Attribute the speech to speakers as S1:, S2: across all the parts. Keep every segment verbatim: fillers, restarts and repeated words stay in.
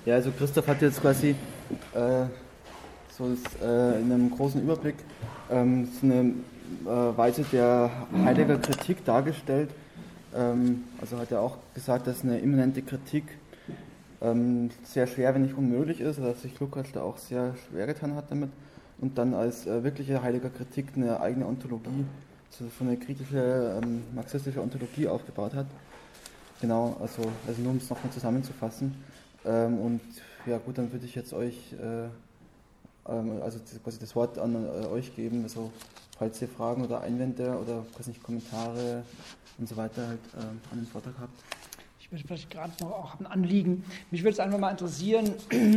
S1: Ja, also Christoph hat jetzt quasi äh, so ist, äh, in einem großen Überblick ähm, so eine äh, Weise der Heidegger-Kritik dargestellt. Ähm, also hat er auch gesagt, dass eine immanente Kritik ähm, sehr schwer, wenn nicht unmöglich ist, oder dass sich Lukács da auch sehr schwer getan hat damit und dann als äh, wirkliche Heidegger-Kritik eine eigene Ontologie, so, so eine kritische ähm, marxistische Ontologie aufgebaut hat. Genau, also, also nur um es nochmal zusammenzufassen. Ähm, und ja gut, dann würde ich jetzt euch äh, ähm, also quasi das Wort an äh, euch geben, also falls ihr Fragen oder Einwände oder weiß nicht, Kommentare und so weiter halt äh, an den Vortrag habt.
S2: Ich würde vielleicht gerade noch auch ein Anliegen. Mich würde es einfach mal interessieren,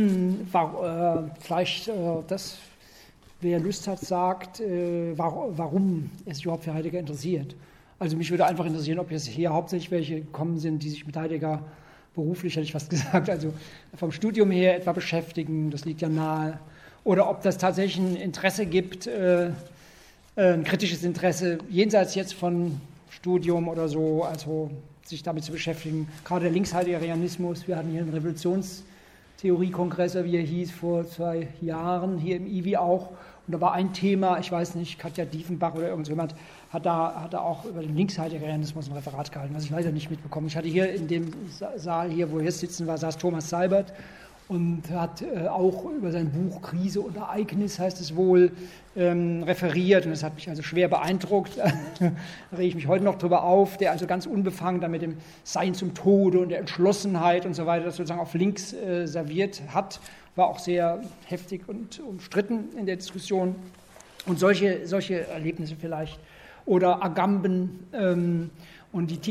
S2: war, äh, vielleicht äh, das, wer Lust hat, sagt, äh, war, warum er sich überhaupt für Heidegger interessiert. Also mich würde einfach interessieren, ob jetzt hier hauptsächlich welche gekommen sind, die sich mit Heidegger beruflich, hätte ich fast gesagt, also vom Studium her etwa beschäftigen, das liegt ja nahe. Oder ob das tatsächlich ein Interesse gibt, äh, ein kritisches Interesse, jenseits jetzt von Studium oder so, also sich damit zu beschäftigen. Gerade der Linksheidegerianismus, wir hatten hier einen Revolutionstheoriekongress, wie er hieß, vor zwei Jahren, hier im I W I auch. Und da war ein Thema, ich weiß nicht, Katja Diefenbach oder irgendjemand hat da, hat da auch über den Linksheidegerianismus ein Referat gehalten, was ich leider nicht mitbekommen. Ich hatte hier in dem Saal, hier wo wir jetzt sitzen, war, saß Thomas Seibert und hat äh, auch über sein Buch Krise und Ereignis, heißt es wohl, ähm, referiert. Und das hat mich also schwer beeindruckt. Da rege ich mich heute noch drüber auf, der also ganz unbefangen da mit dem Sein zum Tode und der Entschlossenheit und so weiter das sozusagen auf links äh, serviert hat. War auch sehr heftig und umstritten in der Diskussion. Und solche, solche Erlebnisse vielleicht. Oder Agamben ähm, und die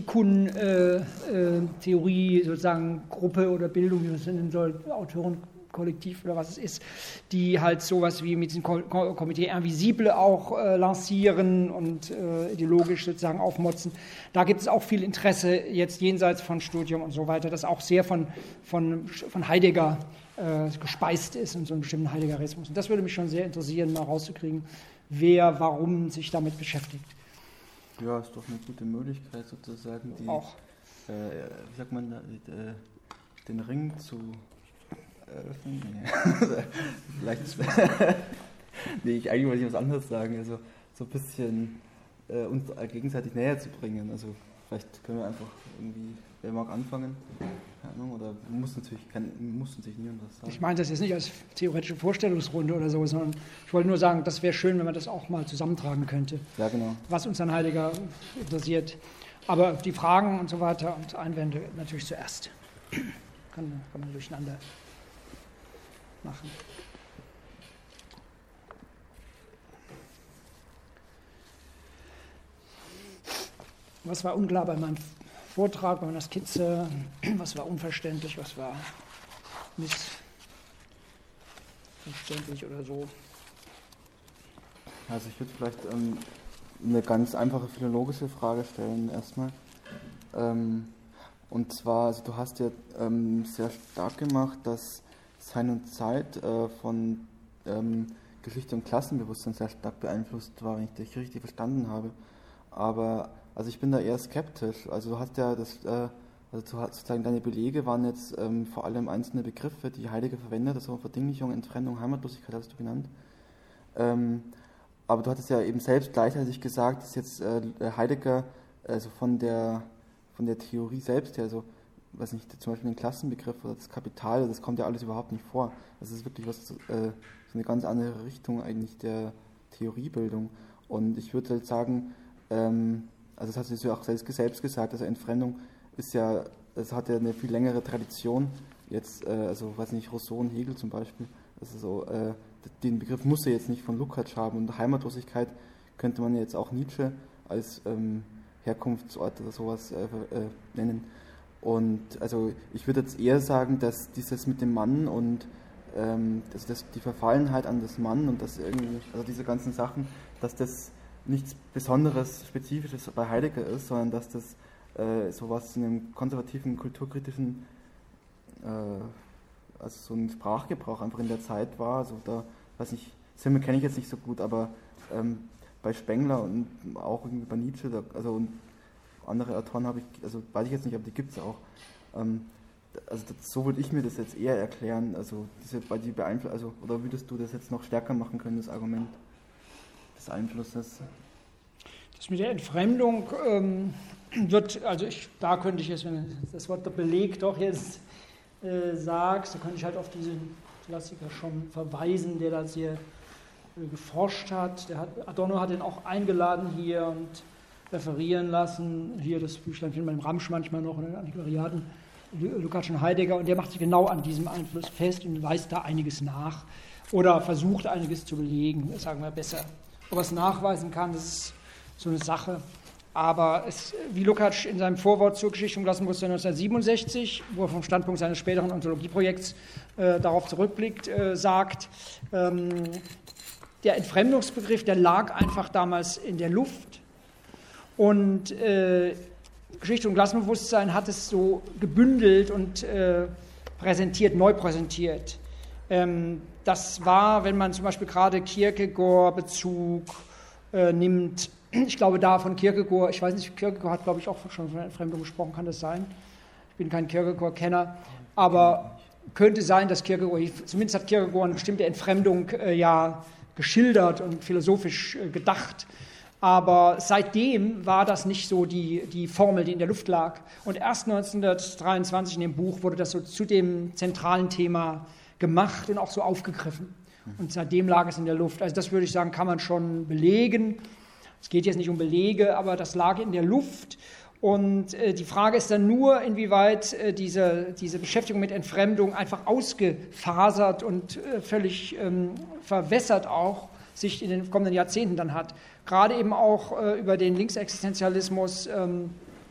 S2: Tikkun-Theorie, äh, äh, sozusagen Gruppe oder Bildung, wie man es nennen soll, Autorenkollektiv oder was es ist, die halt sowas wie mit diesem Komitee Invisible auch äh, lancieren und äh, ideologisch sozusagen aufmotzen. Da gibt es auch viel Interesse jetzt jenseits von Studium und so weiter, das auch sehr von, von, von Heidegger äh, gespeist ist und so einen bestimmten Heideggerismus. Und das würde mich schon sehr interessieren, mal rauszukriegen, wer warum sich damit beschäftigt.
S1: Ja, ist doch eine gute Möglichkeit sozusagen, die,
S2: auch.
S1: Äh, wie sagt man, die, äh, den Ring zu eröffnen. Nee. Vielleicht, nee, ich eigentlich wollte ich was anderes sagen, also so ein bisschen äh, uns gegenseitig näher zu bringen. Also vielleicht können wir einfach irgendwie, wer mag anfangen? Keine Ahnung, oder muss natürlich, kein, muss natürlich niemand was sagen.
S2: Ich meine das jetzt nicht als theoretische Vorstellungsrunde oder so, sondern ich wollte nur sagen, das wäre schön, wenn man das auch mal zusammentragen könnte.
S1: Ja, genau.
S2: Was uns an Heidegger interessiert. Aber die Fragen und so weiter und Einwände natürlich zuerst. Kann, kann man durcheinander machen. Was war unklar bei meinem Vortrag, bei meiner Skizze? Was war unverständlich, was war missverständlich oder so?
S1: Also ich würde vielleicht ähm, eine ganz einfache philologische Frage stellen erstmal. Ähm, und zwar, also du hast ja ähm, sehr stark gemacht, dass Sein und Zeit äh, von ähm, Geschichte und Klassenbewusstsein sehr stark beeinflusst war, wenn ich dich richtig verstanden habe. Aber also ich bin da eher skeptisch. Also du hast ja das, äh, also du hast sozusagen deine Belege waren jetzt ähm, vor allem einzelne Begriffe, die Heidegger verwendet, also Verdinglichung, Entfremdung, Heimatlosigkeit hast du genannt. Ähm, aber du hattest ja eben selbst gleichzeitig gesagt, dass jetzt äh, Heidegger also von der von der Theorie selbst her, also weiß nicht, zum Beispiel den Klassenbegriff oder das Kapital, das kommt ja alles überhaupt nicht vor. Das ist wirklich was, äh, so eine ganz andere Richtung eigentlich der Theoriebildung. Und ich würde halt sagen, ähm, also das hast du ja auch selbst gesagt, also Entfremdung ist ja, es hat ja eine viel längere Tradition, jetzt, äh, also weiß nicht, Rousseau und Hegel zum Beispiel, also so, äh, den Begriff muss er jetzt nicht von Lukács haben und Heimatlosigkeit könnte man jetzt auch Nietzsche als ähm, Herkunftsort oder sowas äh, äh, nennen. Und also ich würde jetzt eher sagen, dass dieses mit dem Mann und ähm, also das, die Verfallenheit an das Mann und das irgendwie, also diese ganzen Sachen, dass das nichts Besonderes, Spezifisches bei Heidegger ist, sondern dass das äh, sowas in einem konservativen, kulturkritischen, äh, also so ein Sprachgebrauch einfach in der Zeit war. Also da, weiß nicht, Simmel kenne ich jetzt nicht so gut, aber ähm, bei Spengler und auch irgendwie bei Nietzsche, da, also und andere Autoren habe ich, also weiß ich jetzt nicht, aber die gibt es auch. Ähm, also das, so würde ich mir das jetzt eher erklären, also diese, bei die Beeinflussung, also, oder würdest du das jetzt noch stärker machen können, das Argument des Einflusses?
S2: Das mit der Entfremdung ähm, wird, also ich, da könnte ich jetzt, wenn du das Wort der Beleg doch jetzt äh, sagst, da könnte ich halt auf diesen Klassiker schon verweisen, der da sehr äh, geforscht hat. Der hat. Adorno hat ihn auch eingeladen hier und referieren lassen. Hier das Büchlein findet man im Ramsch manchmal noch, in den Antiquariaten, Lukács und Heidegger, und der macht sich genau an diesem Einfluss fest und weist da einiges nach oder versucht einiges zu belegen, sagen wir besser. Ob er es nachweisen kann, das ist so eine Sache. Aber es, wie Lukács in seinem Vorwort zur Geschichte von Klassenbewusstsein neunzehnhundertsiebenundsechzig, wo er vom Standpunkt seines späteren Ontologieprojekts äh, darauf zurückblickt, äh, sagt, ähm, der Entfremdungsbegriff, der lag einfach damals in der Luft. Und äh, Geschichte und Klassenbewusstsein hat es so gebündelt und äh, präsentiert, neu präsentiert. Ähm, das war, wenn man zum Beispiel gerade Kierkegaard-Bezug äh, nimmt, ich glaube da von Kierkegaard, ich weiß nicht, Kierkegaard hat glaube ich auch schon von Entfremdung gesprochen, kann das sein? Ich bin kein Kierkegaard-Kenner, aber könnte sein, dass Kierkegaard, zumindest hat Kierkegaard eine bestimmte Entfremdung äh, ja geschildert und philosophisch äh, gedacht. Aber seitdem war das nicht so die, die Formel, die in der Luft lag. Und erst neunzehnhundertdreiundzwanzig in dem Buch wurde das so zu dem zentralen Thema gemacht und auch so aufgegriffen. Und seitdem lag es in der Luft. Also das würde ich sagen, kann man schon belegen. Es geht jetzt nicht um Belege, aber das lag in der Luft. Und äh, die Frage ist dann nur, inwieweit äh, diese, diese Beschäftigung mit Entfremdung einfach ausgefasert und äh, völlig ähm, verwässert auch sich in den kommenden Jahrzehnten dann hat. Gerade eben auch äh, über den Linksexistenzialismus ähm,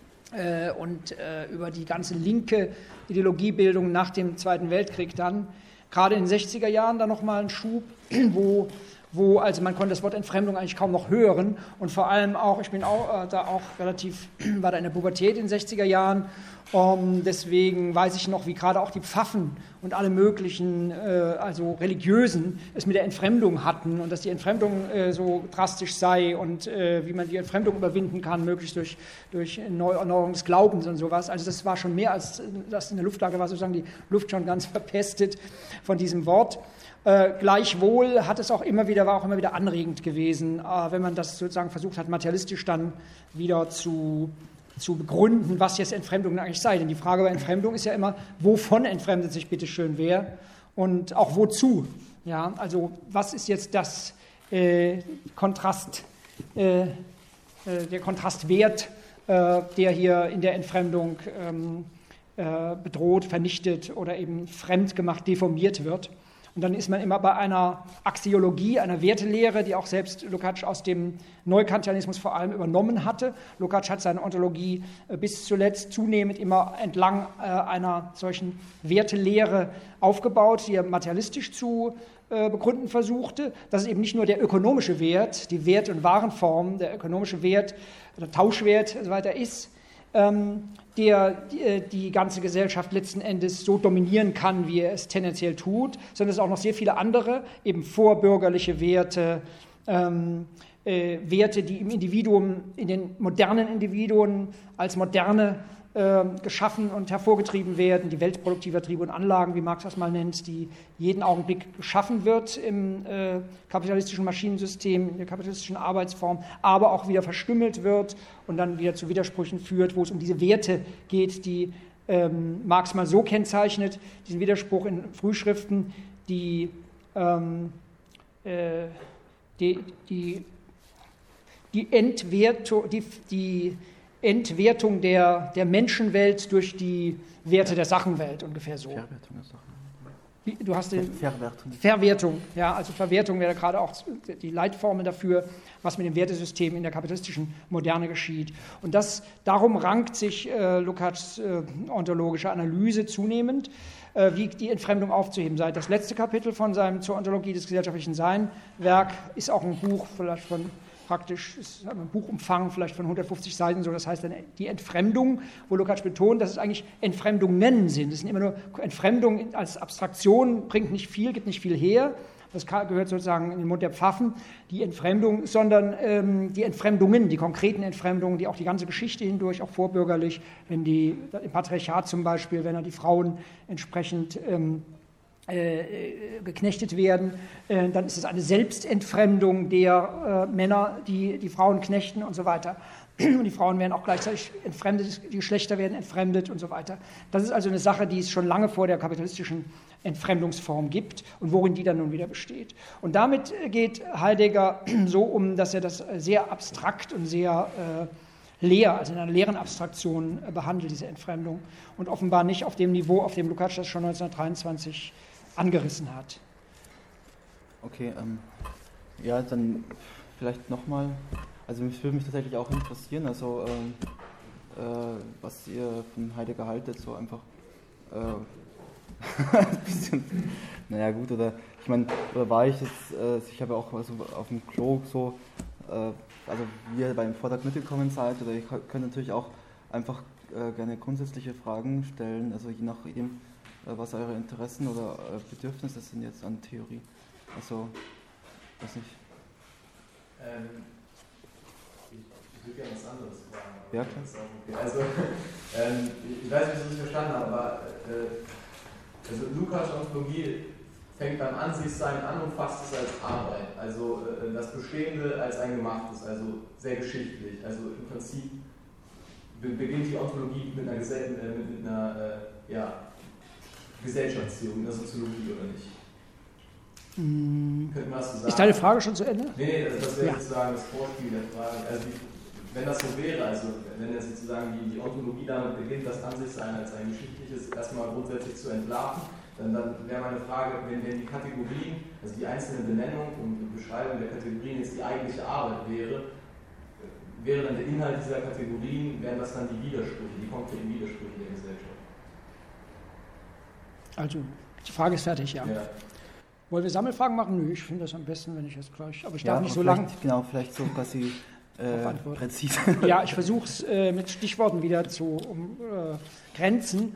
S2: äh, und äh, über die ganze linke Ideologiebildung nach dem Zweiten Weltkrieg dann. Gerade in den sechziger Jahren dann nochmal ein Schub, wo, wo also man konnte das Wort Entfremdung eigentlich kaum noch hören. Und vor allem auch, ich bin auch, äh, da auch relativ, war da in der Pubertät in den sechziger Jahren, um, deswegen weiß ich noch, wie gerade auch die Pfaffen und alle möglichen, äh, also Religiösen, es mit der Entfremdung hatten und dass die Entfremdung äh, so drastisch sei und äh, wie man die Entfremdung überwinden kann, möglichst durch, durch Erneuerung des Glaubens und sowas. Also das war schon mehr als das in der Luftlage war, sozusagen die Luft schon ganz verpestet von diesem Wort. Äh, gleichwohl hat es auch immer wieder, war auch immer wieder anregend gewesen, äh, wenn man das sozusagen versucht hat, materialistisch dann wieder zu zu begründen, was jetzt Entfremdung eigentlich sei. Denn die Frage bei Entfremdung ist ja immer, wovon entfremdet sich bitte schön wer und auch wozu. Ja, also was ist jetzt das äh, Kontrast, äh, äh, der Kontrastwert, äh, der hier in der Entfremdung ähm, äh, bedroht, vernichtet oder eben fremd gemacht, deformiert wird. Und dann ist man immer bei einer Axiologie, einer Wertelehre, die auch selbst Lukács aus dem Neukantianismus vor allem übernommen hatte. Lukács hat seine Ontologie bis zuletzt zunehmend immer entlang einer solchen Wertelehre aufgebaut, die er materialistisch zu begründen versuchte. Dass es eben nicht nur der ökonomische Wert, die Wert- und Warenform, der ökonomische Wert, der Tauschwert und so weiter ist, der die, die ganze Gesellschaft letzten Endes so dominieren kann, wie er es tendenziell tut, sondern es sind auch noch sehr viele andere, eben vorbürgerliche Werte, ähm, äh, Werte, die im Individuum, in den modernen Individuen als moderne äh, geschaffen und hervorgetrieben werden, die weltproduktiver Triebe und Anlagen, wie Marx das mal nennt, die jeden Augenblick geschaffen wird im äh, kapitalistischen Maschinensystem, in der kapitalistischen Arbeitsform, aber auch wieder verstümmelt wird und dann wieder zu Widersprüchen führt, wo es um diese Werte geht, die ähm, Marx mal so kennzeichnet, diesen Widerspruch in Frühschriften, die, ähm, äh, die, die, die Entwertung, die, die Entwertung der, der Menschenwelt durch die Werte der Sachenwelt, ungefähr so.
S1: Verwertung der Sachen.
S2: Wie, du hast den
S1: Verwertung.
S2: Verwertung, ja, also Verwertung wäre gerade auch die Leitformel dafür, was mit dem Wertesystem in der kapitalistischen Moderne geschieht. Und das, darum rankt sich äh, Lukács äh, ontologische Analyse zunehmend, äh, wie die Entfremdung aufzuheben sei. Das letzte Kapitel von seinem zur Ontologie des gesellschaftlichen Sein Werk ist auch ein Buch, vielleicht von praktisch, ist ein Buchumfang vielleicht von hundertfünfzig Seiten, so das heißt dann die Entfremdung, wo Lukács betont, dass es eigentlich Entfremdungen sind. Das sind immer nur Entfremdung als Abstraktion, bringt nicht viel, gibt nicht viel her, das gehört sozusagen in den Mund der Pfaffen, die Entfremdung, sondern ähm, die Entfremdungen, die konkreten Entfremdungen, die auch die ganze Geschichte hindurch, auch vorbürgerlich, wenn die, im Patriarchat zum Beispiel, wenn dann die Frauen entsprechend ähm, äh, geknechtet werden, äh, dann ist es eine Selbstentfremdung der äh, Männer, die die Frauen knechten und so weiter. Und die Frauen werden auch gleichzeitig entfremdet, die Geschlechter werden entfremdet und so weiter. Das ist also eine Sache, die es schon lange vor der kapitalistischen Entfremdungsform gibt und worin die dann nun wieder besteht. Und damit geht Heidegger so um, dass er das sehr abstrakt und sehr äh, leer, also in einer leeren Abstraktion äh, behandelt, diese Entfremdung, und offenbar nicht auf dem Niveau, auf dem Lukács das schon neunzehnhundertdreiundzwanzig angerissen hat.
S1: Okay, ähm, ja, dann vielleicht nochmal. Also mich würde mich tatsächlich auch interessieren, also ähm, äh, was ihr von Heidegger haltet, so einfach äh, ein bisschen, naja gut, oder ich meine, oder war ich jetzt, äh, ich habe ja auch also auf dem Klo so, äh, also wie ihr beim Vortrag mitgekommen seid, oder ich könnte natürlich auch einfach äh, gerne grundsätzliche Fragen stellen, also je nachdem, äh, was eure Interessen oder äh, Bedürfnisse sind jetzt an Theorie, also, weiß nicht.
S3: Ähm. Ich würde gerne was anderes fragen.
S1: Ja, klar.
S3: Okay. Also, ähm, ich weiß nicht, ob ich es verstanden habe, aber äh, also Lukács' Ontologie fängt beim Ansichtsein an und fasst es als Arbeit, also äh, das Bestehende als ein Gemachtes, also sehr geschichtlich. Also im Prinzip beginnt die Ontologie mit einer, Gesell äh, mit einer äh, ja, Gesellschaftstheorie, einer Soziologie, oder nicht?
S2: Mm.
S3: Könnten wir das so sagen?
S2: Ist deine Frage schon zu Ende?
S3: Nee, das, das wäre
S2: Ja.
S3: sozusagen das Vorspiel der Frage. Also die, wenn das so wäre, also wenn jetzt sozusagen die, die Ontologie damit beginnt, das Ansichtsein als ein geschichtliches erstmal grundsätzlich zu entlarven, dann, dann wäre meine Frage, wenn, wenn die Kategorien, also die einzelne Benennung und Beschreibung der Kategorien jetzt die eigentliche Arbeit wäre, wäre dann der Inhalt dieser Kategorien, wären das dann die Widersprüche, die konkreten Widersprüche der Gesellschaft?
S2: Also, die Frage ist fertig, ja.
S3: Ja.
S2: Wollen wir Sammelfragen machen? Nö, ich finde das am besten, wenn ich jetzt gleich, aber ich darf
S1: Ja,
S2: nicht so lang.
S1: Genau, vielleicht so quasi äh, präzise.
S2: Ja, ich versuche es äh, mit Stichworten wieder zu umgrenzen.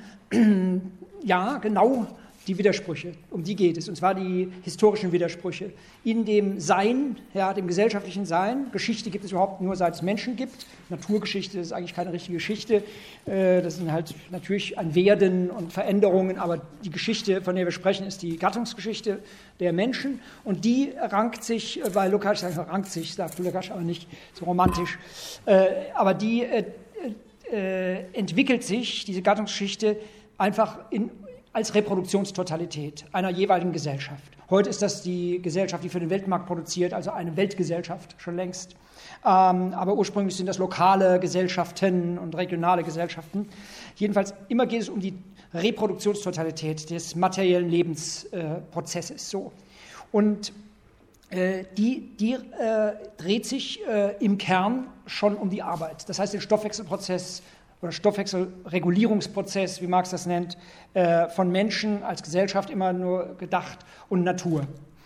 S2: Ja, genau die Widersprüche, um die geht es, und zwar die historischen Widersprüche. In dem Sein, ja, dem gesellschaftlichen Sein, Geschichte gibt es überhaupt nur, seit es Menschen gibt. Naturgeschichte ist eigentlich keine richtige Geschichte. Äh, das sind halt natürlich ein Werden und Veränderungen, aber die Geschichte, von der wir sprechen, ist die Gattungsgeschichte der Menschen, und die rankt sich, bei Lukács rankt sich, sagt Lukács aber nicht so romantisch, äh, aber die äh, äh, entwickelt sich, diese Gattungsgeschichte, einfach in als Reproduktionstotalität einer jeweiligen Gesellschaft. Heute ist das die Gesellschaft, die für den Weltmarkt produziert, also eine Weltgesellschaft schon längst. Ähm, aber ursprünglich sind das lokale Gesellschaften und regionale Gesellschaften. Jedenfalls immer geht es um die Reproduktionstotalität des materiellen Lebensprozesses. Äh, so. Und äh, die, die äh, dreht sich äh, im Kern schon um die Arbeit. Das heißt, den Stoffwechselprozess oder Stoffwechselregulierungsprozess, wie Marx das nennt, äh, von Menschen als Gesellschaft immer nur gedacht und Natur.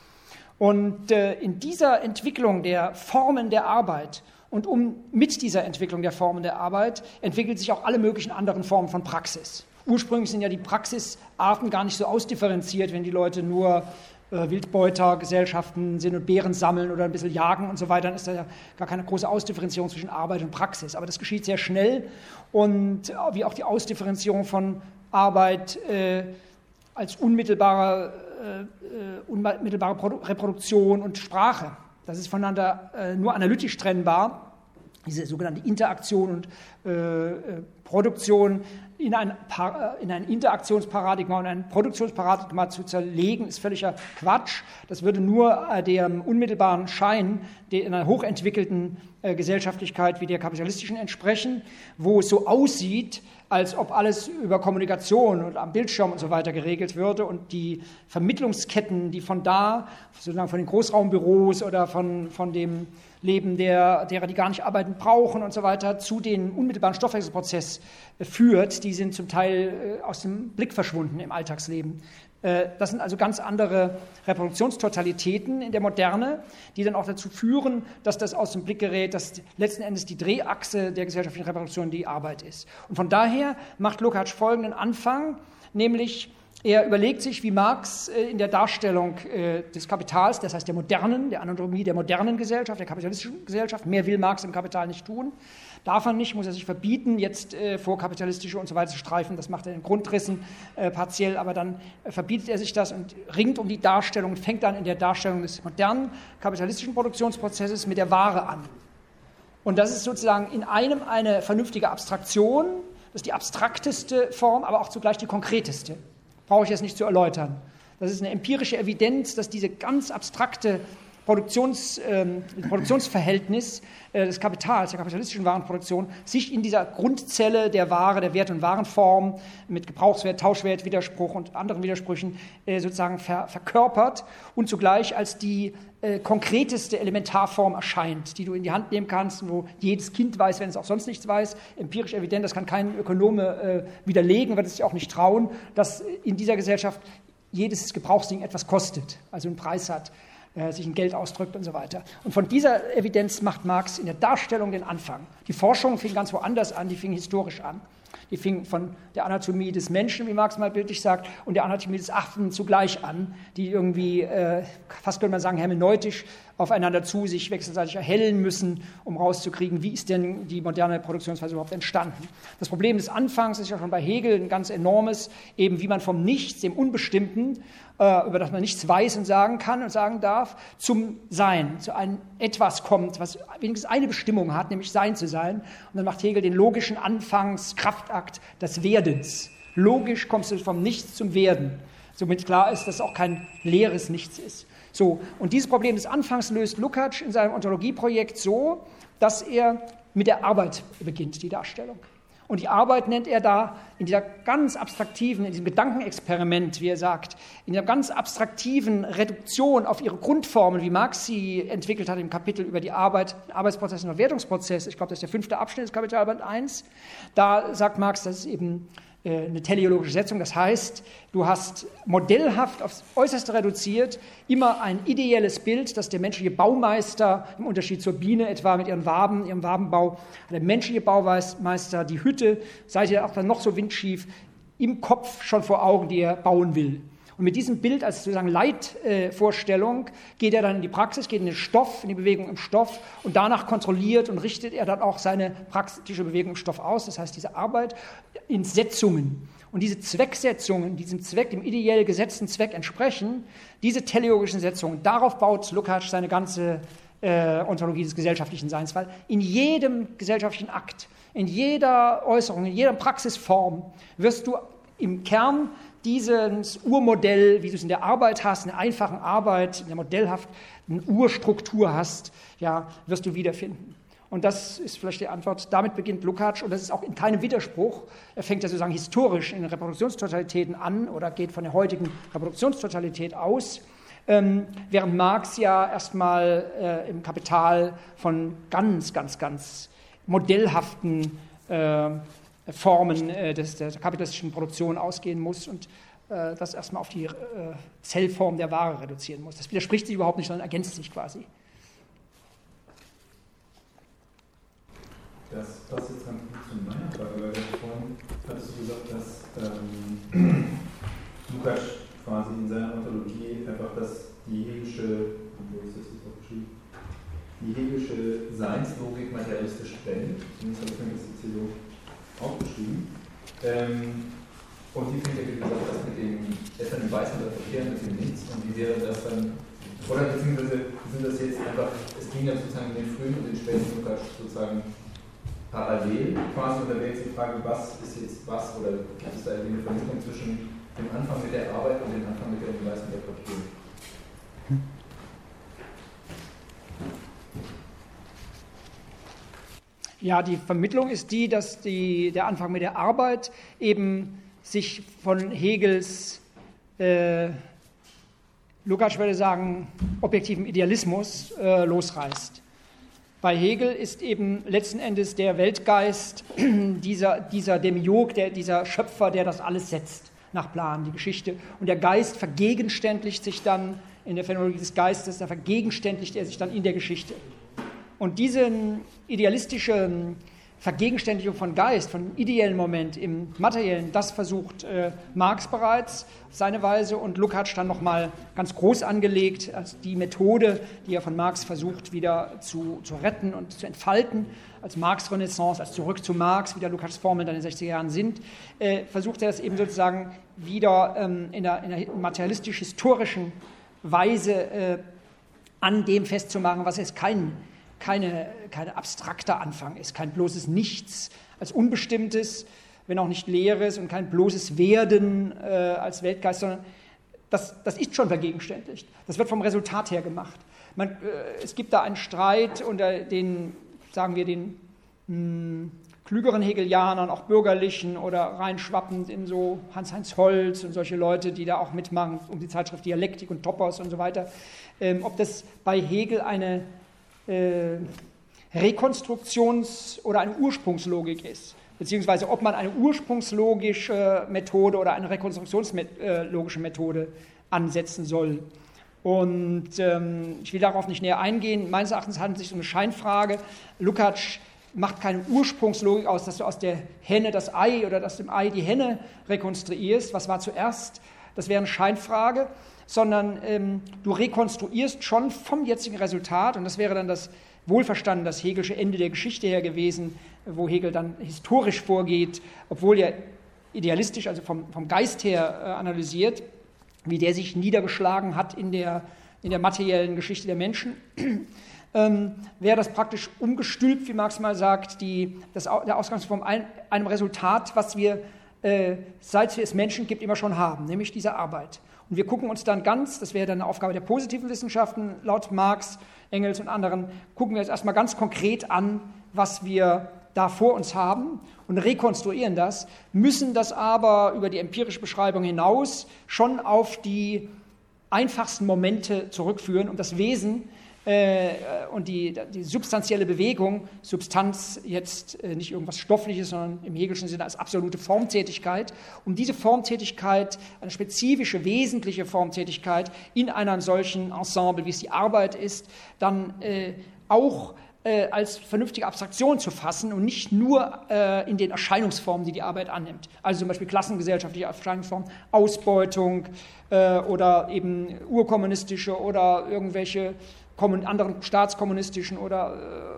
S2: Und äh, in dieser Entwicklung der Formen der Arbeit und um, mit dieser Entwicklung der Formen der Arbeit entwickelt sich auch alle möglichen anderen Formen von Praxis. Ursprünglich sind ja die Praxisarten gar nicht so ausdifferenziert, wenn die Leute nur äh, Wildbeutergesellschaften sind und Beeren sammeln oder ein bisschen jagen und so weiter, dann ist da ja gar keine große Ausdifferenzierung zwischen Arbeit und Praxis. Aber das geschieht sehr schnell, und wie auch die Ausdifferenzierung von Arbeit äh, als unmittelbare, äh, unmittelbare Produ- Reproduktion und Sprache. Das ist voneinander äh, nur analytisch trennbar, diese sogenannte Interaktion und äh, Produktion in ein, in ein Interaktionsparadigma und ein Produktionsparadigma zu zerlegen, ist völliger Quatsch. Das würde nur dem unmittelbaren Schein der in einer hochentwickelten äh, Gesellschaftlichkeit wie der kapitalistischen entsprechen, wo es so aussieht, als ob alles über Kommunikation und am Bildschirm und so weiter geregelt würde, und die Vermittlungsketten, die von da, sozusagen von den Großraumbüros oder von, von dem Leben der, derer, die gar nicht arbeiten brauchen und so weiter, zu den unmittelbaren Stoffwechselprozess äh, führt, die sind zum Teil äh, aus dem Blick verschwunden im Alltagsleben. Äh, das sind also ganz andere Reproduktionstotalitäten in der Moderne, die dann auch dazu führen, dass das aus dem Blick gerät, dass letzten Endes die Drehachse der gesellschaftlichen Reproduktion die Arbeit ist. Und von daher macht Lukács folgenden Anfang, nämlich Er überlegt sich, wie Marx in der Darstellung des Kapitals, das heißt der modernen, der Anatomie der modernen Gesellschaft, der kapitalistischen Gesellschaft, mehr will Marx im Kapital nicht tun, darf er nicht, muss er sich verbieten, jetzt vorkapitalistische und so weiter zu streifen, das macht er in Grundrissen partiell, aber dann verbietet er sich das und ringt um die Darstellung und fängt dann in der Darstellung des modernen kapitalistischen Produktionsprozesses mit der Ware an. Und das ist sozusagen in einem eine vernünftige Abstraktion, das ist die abstrakteste Form, aber auch zugleich die konkreteste. Brauche ich jetzt nicht zu erläutern. Das ist eine empirische Evidenz, dass diese ganz abstrakte Produktions, ähm, Produktionsverhältnis äh, des Kapitals, der kapitalistischen Warenproduktion, sich in dieser Grundzelle der Ware, der Wert- und Warenform mit Gebrauchswert, Tauschwert, Widerspruch und anderen Widersprüchen äh, sozusagen ver verkörpert und zugleich als die äh, konkreteste Elementarform erscheint, die du in die Hand nehmen kannst, wo jedes Kind weiß, wenn es auch sonst nichts weiß, empirisch evident, das kann kein Ökonome äh, widerlegen, wird es sich auch nicht trauen, dass in dieser Gesellschaft jedes Gebrauchsding etwas kostet, also einen Preis hat, sich in Geld ausdrückt und so weiter. Und von dieser Evidenz macht Marx in der Darstellung den Anfang. Die Forschung fing ganz woanders an, die fing historisch an. Die fing von der Anatomie des Menschen, wie Marx mal bildlich sagt, und der Anatomie des Affen zugleich an, die irgendwie, äh, fast könnte man sagen, hermeneutisch aufeinander zu sich wechselseitig erhellen müssen, um rauszukriegen, wie ist denn die moderne Produktionsweise überhaupt entstanden. Das Problem des Anfangs ist ja schon bei Hegel ein ganz enormes, eben wie man vom Nichts, dem Unbestimmten, äh, über das man nichts weiß und sagen kann und sagen darf, zum Sein, zu einem Etwas kommt, was wenigstens eine Bestimmung hat, nämlich Sein zu sein. Und dann macht Hegel den logischen Anfangskraftakt des Werdens. Logisch kommst du vom Nichts zum Werden. Somit klar ist, dass es auch kein leeres Nichts ist. So, und dieses Problem des Anfangs löst Lukács in seinem Ontologieprojekt so, dass er mit der Arbeit beginnt, die Darstellung. Und die Arbeit nennt er da in dieser ganz abstraktiven, in diesem Gedankenexperiment, wie er sagt, in dieser ganz abstraktiven Reduktion auf ihre Grundformen, wie Marx sie entwickelt hat im Kapitel über die Arbeit, Arbeitsprozess und Wertungsprozess. Ich glaube, das ist der fünfte Abschnitt des Kapitalband eins. Da sagt Marx, das ist eben eine teleologische Setzung, das heißt, du hast modellhaft aufs Äußerste reduziert immer ein ideelles Bild, das der menschliche Baumeister, im Unterschied zur Biene etwa mit ihren Waben, ihrem Wabenbau, der menschliche Baumeister die Hütte, sei sie auch dann noch so windschief, im Kopf schon vor Augen, die er bauen will. Und mit diesem Bild als sozusagen Leitvorstellung äh, geht er dann in die Praxis, geht in den Stoff, in die Bewegung im Stoff und danach kontrolliert und richtet er dann auch seine praktische Bewegung im Stoff aus, das heißt diese Arbeit in Setzungen. Und diese Zwecksetzungen, diesem Zweck, dem ideell gesetzten Zweck entsprechen, diese teleologischen Setzungen, darauf baut Lukács seine ganze äh, Ontologie des gesellschaftlichen Seins, weil in jedem gesellschaftlichen Akt, in jeder Äußerung, in jeder Praxisform wirst du im Kern dieses Urmodell, wie du es in der Arbeit hast, in der einfachen Arbeit, in der modellhaften Urstruktur hast, ja, wirst du wiederfinden. Und das ist vielleicht die Antwort. Damit beginnt Lukács, und das ist auch in keinem Widerspruch. Er fängt ja sozusagen historisch in den Reproduktionstotalitäten an oder geht von der heutigen Reproduktionstotalität aus, ähm, während Marx ja erstmal äh, im Kapital von ganz, ganz, ganz modellhaften äh, Formen äh, des, der kapitalistischen Produktion ausgehen muss und äh, das erstmal auf die äh, Zellform der Ware reduzieren muss. Das widerspricht sich überhaupt nicht, sondern ergänzt sich quasi.
S4: Das passt jetzt ganz gut zu meiner Frage, weil vorhin hattest du gesagt, dass ähm, Lukács quasi in seiner Ontologie einfach das, die hegelische, wo ist das jetzt aufgeschrieben, die hegelische Seinslogik materialistisch trennt. Zumindest habe ich mir das jetzt hier so aufgeschrieben. Ähm, und wie fängt er, wie gesagt, das mit dem etwa dem Weißen oder Verkehren mit dem Nichts und wie wäre das dann, oder beziehungsweise sind das jetzt einfach, es ging ja sozusagen in den frühen und den späten Lukács sozusagen parallel quasi, oder wäre jetzt die Frage, was ist jetzt was, oder gibt es da irgendwie eine Vermittlung zwischen dem Anfang mit der Arbeit und dem Anfang mit dem Weißen der Verkehr?
S2: Ja, die Vermittlung ist die, dass die, der Anfang mit der Arbeit eben sich von Hegels, äh, Lukács würde sagen, objektiven Idealismus äh, losreißt. Bei Hegel ist eben letzten Endes der Weltgeist dieser, dieser Demiurg, der, dieser Schöpfer, der das alles setzt nach Plan, die Geschichte. Und der Geist vergegenständlicht sich dann in der Phänomenologie des Geistes, da vergegenständlicht er sich dann in der Geschichte. Und diese idealistische Vergegenständlichung von Geist, von ideellen Moment im materiellen, das versucht äh, Marx bereits auf seine Weise und Lukács dann nochmal ganz groß angelegt als die Methode, die er von Marx versucht wieder zu, zu retten und zu entfalten, als Marx-Renaissance, als zurück zu Marx, wie der Lukács Formeln dann in den sechziger Jahren sind, äh, versucht er es eben sozusagen wieder ähm, in der, in der materialistisch-historischen Weise äh, an dem festzumachen, was es kein Keine, keine abstrakter Anfang ist, kein bloßes Nichts als Unbestimmtes, wenn auch nicht Leeres und kein bloßes Werden äh, als Weltgeist, sondern das, das ist schon vergegenständlicht. Das wird vom Resultat her gemacht. Man, äh, es gibt da einen Streit unter den, sagen wir, den mh, klügeren Hegelianern, auch bürgerlichen oder reinschwappend in so Hans-Heinz Holz und solche Leute, die da auch mitmachen, um die Zeitschrift Dialektik und Topos und so weiter, ähm, ob das bei Hegel eine Rekonstruktions- oder eine Ursprungslogik ist, beziehungsweise ob man eine ursprungslogische Methode oder eine rekonstruktionslogische Methode ansetzen soll. Und ähm, ich will darauf nicht näher eingehen. Meines Erachtens handelt es sich um eine Scheinfrage. Lukács macht keine Ursprungslogik aus, dass du aus der Henne das Ei oder aus dem Ei die Henne rekonstruierst. Was war zuerst? Das wäre eine Scheinfrage. Sondern ähm, du rekonstruierst schon vom jetzigen Resultat, und das wäre dann das wohlverstanden, das Hegelsche Ende der Geschichte her gewesen, wo Hegel dann historisch vorgeht, obwohl er idealistisch, also vom, vom Geist her äh, analysiert, wie der sich niedergeschlagen hat in der, in der materiellen Geschichte der Menschen, ähm, wäre das praktisch umgestülpt, wie Marx mal sagt, die, das, der Ausgangsform ein, einem Resultat, was wir, äh, seit es Menschen gibt, immer schon haben, nämlich diese Arbeit. Und wir gucken uns dann ganz, das wäre dann eine Aufgabe der positiven Wissenschaften, laut Marx, Engels und anderen, gucken wir uns erstmal ganz konkret an, was wir da vor uns haben und rekonstruieren das, müssen das aber über die empirische Beschreibung hinaus schon auf die einfachsten Momente zurückführen, um das Wesen äh, und die, die substanzielle Bewegung, Substanz jetzt äh, nicht irgendwas Stoffliches, sondern im Hegelschen Sinne als absolute Formtätigkeit, um diese Formtätigkeit, eine spezifische, wesentliche Formtätigkeit in einem solchen Ensemble, wie es die Arbeit ist, dann äh, auch äh, als vernünftige Abstraktion zu fassen und nicht nur äh, in den Erscheinungsformen, die die Arbeit annimmt. Also zum Beispiel klassengesellschaftliche Erscheinungsformen, Ausbeutung äh, oder eben urkommunistische oder irgendwelche anderen staatskommunistischen oder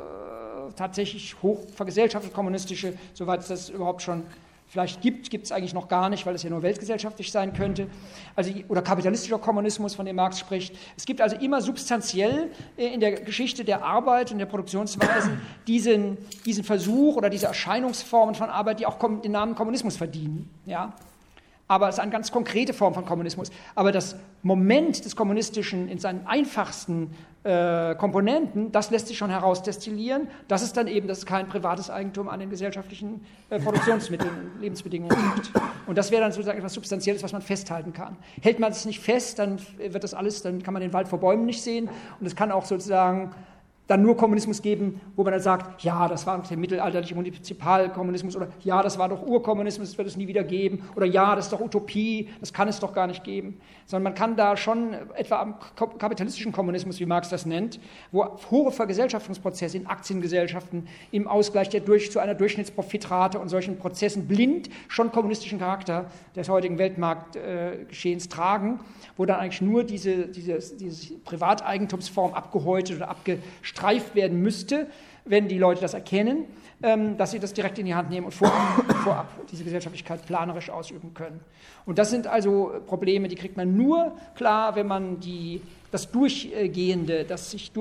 S2: äh, tatsächlich hochvergesellschaftlich kommunistische, soweit es das überhaupt schon vielleicht gibt, gibt es eigentlich noch gar nicht, weil es ja nur weltgesellschaftlich sein könnte, also, oder kapitalistischer Kommunismus, von dem Marx spricht. Es gibt also immer substanziell äh, in der Geschichte der Arbeit und der Produktionsweisen diesen, diesen Versuch oder diese Erscheinungsformen von Arbeit, die auch den Namen Kommunismus verdienen, ja. Aber es ist eine ganz konkrete Form von Kommunismus. Aber das Moment des Kommunistischen in seinen einfachsten äh, Komponenten, das lässt sich schon herausdestillieren. Das ist dann eben, dass es kein privates Eigentum an den gesellschaftlichen äh, Produktionsmitteln, Lebensbedingungen gibt. Und das wäre dann sozusagen etwas Substanzielles, was man festhalten kann. Hält man es nicht fest, dann wird das alles, dann kann man den Wald vor Bäumen nicht sehen. Und es kann auch sozusagen dann nur Kommunismus geben, wo man dann sagt, ja, das war der mittelalterliche Munizipalkommunismus oder ja, das war doch Urkommunismus, das wird es nie wieder geben oder ja, das ist doch Utopie, das kann es doch gar nicht geben. Sondern man kann da schon etwa am kapitalistischen Kommunismus, wie Marx das nennt, wo hohe Vergesellschaftungsprozesse in Aktiengesellschaften im Ausgleich der durch, zu einer Durchschnittsprofitrate und solchen Prozessen blind schon kommunistischen Charakter des heutigen Weltmarktgeschehens äh, tragen, wo dann eigentlich nur diese, diese, diese Privateigentumsform abgehäutet oder abgestreift werden müsste, wenn die Leute das erkennen, ähm, dass sie das direkt in die Hand nehmen und vorab, vorab diese Gesellschaftlichkeit planerisch ausüben können. Und das sind also Probleme, die kriegt man nur klar, wenn man die, das Durchgehende, das sich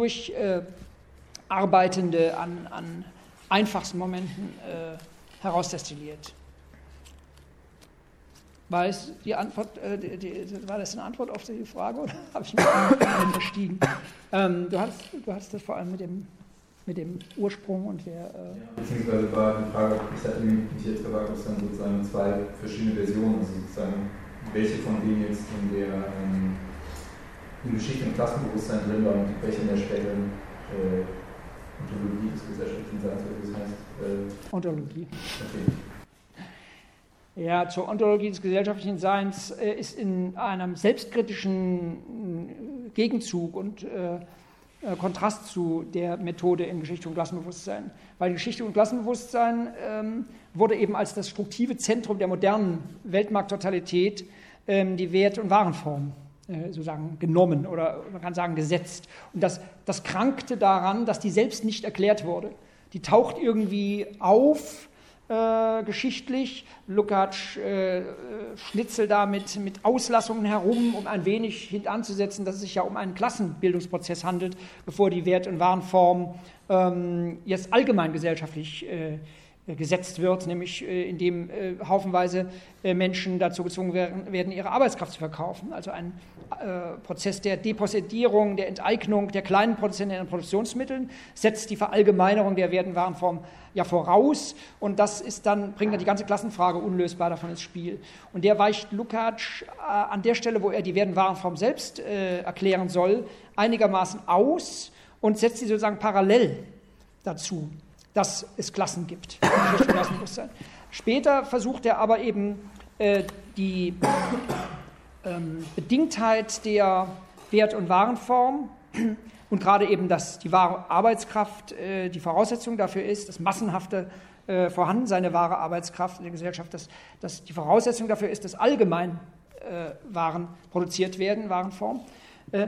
S2: durcharbeitende äh, an, an einfachsten Momenten äh, herausdestilliert. War das, die Antwort, äh, die, die, war das eine Antwort auf die Frage oder habe ich mich verstiegen? Ähm, du, hattest, du hattest das vor allem mit dem, mit dem Ursprung und der... Äh
S4: ja, beziehungsweise war die Frage, ich hatte mich jetzt gefragt, ob es dann sozusagen zwei verschiedene Versionen, also sozusagen welche von denen jetzt in der ähm, in Geschichte und Klassenbewusstsein drin war und welche in der späteren äh, Ontologie des gesellschaftlichen Seins, wie das heißt. Äh,
S2: Ontologie.
S4: Okay.
S2: Ja, zur Ontologie des gesellschaftlichen Seins äh, ist in einem selbstkritischen äh, Gegenzug und äh, äh, Kontrast zu der Methode in Geschichte und Klassenbewusstsein. Weil Geschichte und Klassenbewusstsein ähm, wurde eben als das struktive Zentrum der modernen Weltmarkttotalität ähm, die Wert- und Warenform äh, sozusagen genommen oder man kann sagen gesetzt. Und das, das krankte daran, dass die selbst nicht erklärt wurde. Die taucht irgendwie auf, Äh, geschichtlich. Lukács äh, schnitzelt da mit, mit Auslassungen herum, um ein wenig hintanzusetzen, dass es sich ja um einen Klassenbildungsprozess handelt, bevor die Wert- und Warenform ähm, jetzt allgemein gesellschaftlich äh, gesetzt wird, nämlich äh, indem äh, haufenweise äh, Menschen dazu gezwungen werden, werden, ihre Arbeitskraft zu verkaufen. Also ein äh, Prozess der Depossedierung, der Enteignung der kleinen Produzenten an Produktionsmitteln setzt die Verallgemeinerung der Wert- und Warenform ja voraus und das ist dann, bringt dann die ganze Klassenfrage unlösbar davon ins Spiel. Und der weicht Lukács äh, an der Stelle, wo er die Wert- und Warenform selbst äh, erklären soll, einigermaßen aus und setzt sie sozusagen parallel dazu, dass es Klassen gibt. Später versucht er aber eben äh, die ähm, Bedingtheit der Wert- und Warenform und gerade eben, dass die wahre Arbeitskraft äh, die Voraussetzung dafür ist, das massenhafte äh, Vorhandensein der wahre Arbeitskraft in der Gesellschaft, dass, dass die Voraussetzung dafür ist, dass allgemein äh, Waren produziert werden, Warenform. Äh,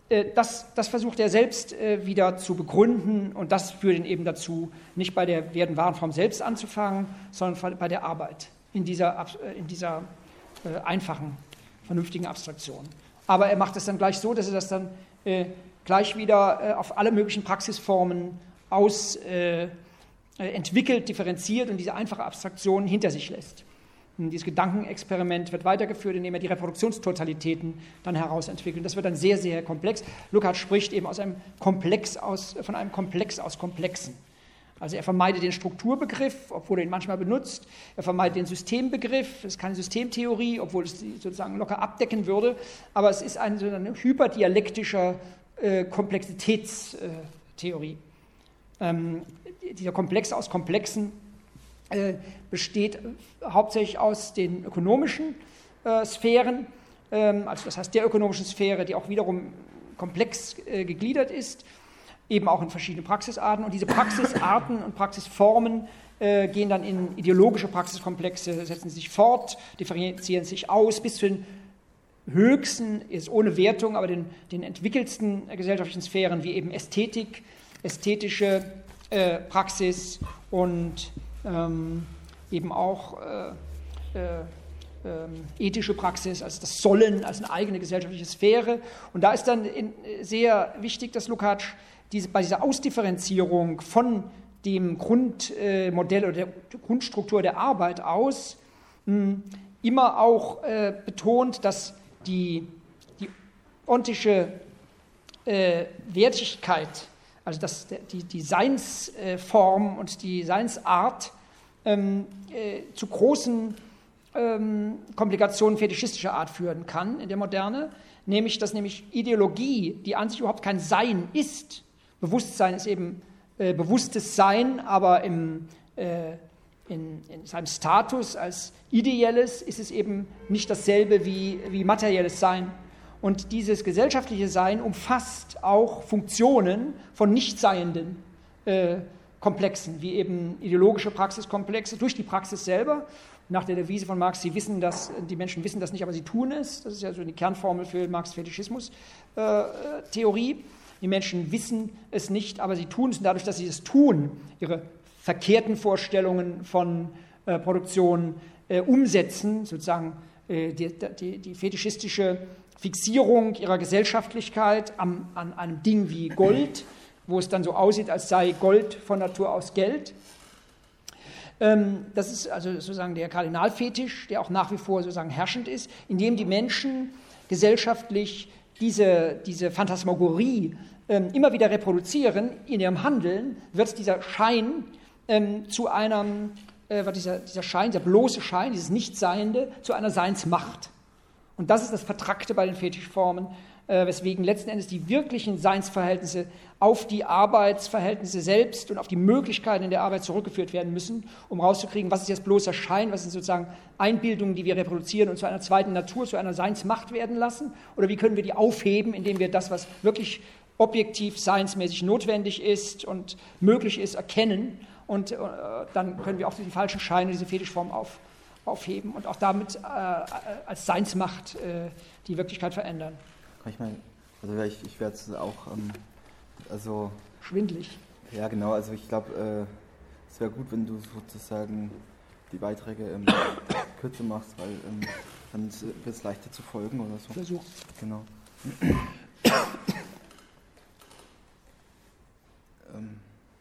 S2: Das, das versucht er selbst äh, wieder zu begründen und das führt ihn eben dazu, nicht bei der Wert- und Warenform selbst anzufangen, sondern bei der Arbeit in dieser, in dieser äh, einfachen, vernünftigen Abstraktion. Aber er macht es dann gleich so, dass er das dann äh, gleich wieder äh, auf alle möglichen Praxisformen aus äh, entwickelt, differenziert und diese einfache Abstraktion hinter sich lässt. Und dieses Gedankenexperiment wird weitergeführt, indem er die Reproduktionstotalitäten dann herausentwickelt. Das wird dann sehr, sehr komplex. Lukács spricht eben aus einem Komplex aus, von einem Komplex aus Komplexen. Also er vermeidet den Strukturbegriff, obwohl er ihn manchmal benutzt. Er vermeidet den Systembegriff. Es ist keine Systemtheorie, obwohl es sie sozusagen locker abdecken würde. Aber es ist eine, eine hyperdialektische äh, Komplexitätstheorie. Ähm, dieser Komplex aus Komplexen äh, besteht hauptsächlich aus den ökonomischen äh, Sphären, ähm, also das heißt der ökonomischen Sphäre, die auch wiederum komplex äh, gegliedert ist, eben auch in verschiedene Praxisarten. Und diese Praxisarten und Praxisformen äh, gehen dann in ideologische Praxiskomplexe, setzen sich fort, differenzieren sich aus bis zu den höchsten, ist ohne Wertung, aber den, den entwickelsten gesellschaftlichen Sphären, wie eben Ästhetik, ästhetische äh, Praxis und ähm, eben auch äh, äh, äh, ethische Praxis, also das Sollen als eine eigene gesellschaftliche Sphäre. Und da ist dann in, sehr wichtig, dass Lukács diese, bei dieser Ausdifferenzierung von dem Grundmodell äh, oder der Grundstruktur der Arbeit aus mh, immer auch äh, betont, dass die, die ontische äh, Wertigkeit, also dass die, die Seinsform und die Seinsart ähm, äh, zu großen ähm, Komplikationen fetischistischer Art führen kann in der Moderne, nämlich dass nämlich Ideologie, die an sich überhaupt kein Sein ist, Bewusstsein ist eben äh, bewusstes Sein, aber im, äh, in, in seinem Status als ideelles ist es eben nicht dasselbe wie, wie materielles Sein. Und dieses gesellschaftliche Sein umfasst auch Funktionen von Nichtseienden äh, Komplexen, wie eben ideologische Praxiskomplexe durch die Praxis selber. Nach der Devise von Marx, sie wissen das, die Menschen wissen das nicht, aber sie tun es. Das ist ja so die Kernformel für Marx' Fetischismus-Theorie. Äh, die Menschen wissen es nicht, aber sie tun es. Und dadurch, dass sie es tun, ihre verkehrten Vorstellungen von äh, Produktion äh, umsetzen, sozusagen äh, die, die, die fetischistische Fixierung ihrer Gesellschaftlichkeit am, an einem Ding wie Gold, wo es dann so aussieht, als sei Gold von Natur aus Geld. Ähm, das ist also sozusagen der Kardinalfetisch, der auch nach wie vor sozusagen herrschend ist, indem die Menschen gesellschaftlich diese, diese Phantasmagorie ähm, immer wieder reproduzieren. In ihrem Handeln wird dieser Schein ähm, zu einem, äh, wird dieser, dieser Schein, der bloße Schein, dieses Nichtseiende, zu einer Seinsmacht. Und das ist das Vertrackte bei den Fetischformen, äh, weswegen letzten Endes die wirklichen Seinsverhältnisse auf die Arbeitsverhältnisse selbst und auf die Möglichkeiten in der Arbeit zurückgeführt werden müssen, um rauszukriegen, was ist jetzt bloßer Schein, was sind sozusagen Einbildungen, die wir reproduzieren und zu einer zweiten Natur, zu einer Seinsmacht werden lassen, oder wie können wir die aufheben, indem wir das, was wirklich objektiv, science-mäßig notwendig ist und möglich ist, erkennen. Und äh, dann können wir auch die falschen Scheine, diese Fetischform auf, aufheben und auch damit äh, als Seinsmacht äh, die Wirklichkeit verändern.
S1: Kann ich mal, also ich, ich werde es auch, ähm, also...
S2: Schwindelig.
S1: Ja, genau, also ich glaube, äh, es wäre gut, wenn du sozusagen die Beiträge ähm, kürzer machst, weil ähm, dann wird es leichter zu folgen oder so.
S2: Versuch.
S1: Genau. ähm.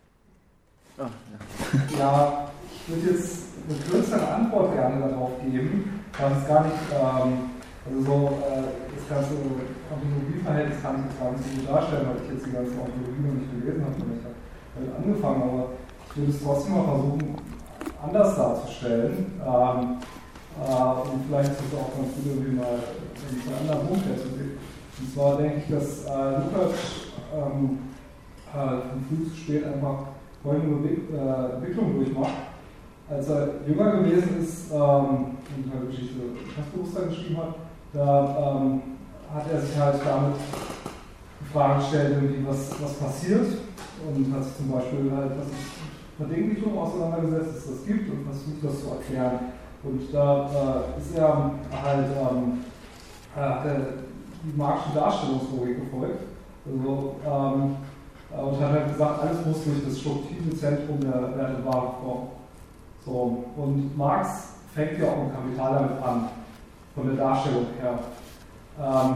S1: ah, ja.
S5: Ja, ich würde jetzt eine größere Antwort gerne darauf geben, dass es gar nicht, ähm, also so äh, das ganze Ontologieverhältnis kann ich jetzt gar nicht so gut darstellen, weil ich jetzt die ganze Ontologie noch nicht gelesen habe und ich habe damit angefangen, aber ich würde es trotzdem mal versuchen, anders darzustellen. Ähm, äh, und vielleicht ist es auch ganz gut, irgendwie mal einen anderen Punkt herzugeben. Und zwar denke ich, dass äh, Lukács ähm, äh, von früh zu spät einfach folgende äh, Entwicklung durchmacht. Als er jünger gewesen ist ähm, und halt Geschichte Staatsbewusstsein geschrieben hat, da ähm, hat er sich halt damit die Frage gestellt, irgendwie, was, was passiert, und hat sich zum Beispiel halt was mit Verdinglichung auseinandergesetzt, dass es das gibt, und versucht das zu erklären. Und da äh, ist er halt ähm, äh, die marxische Darstellungslogik gefolgt. Also, ähm, und hat halt gesagt, alles muss durch das struktive Zentrum der Werteware kommen. So, und Marx fängt ja auch im Kapital damit an, von der Darstellung her. Ähm,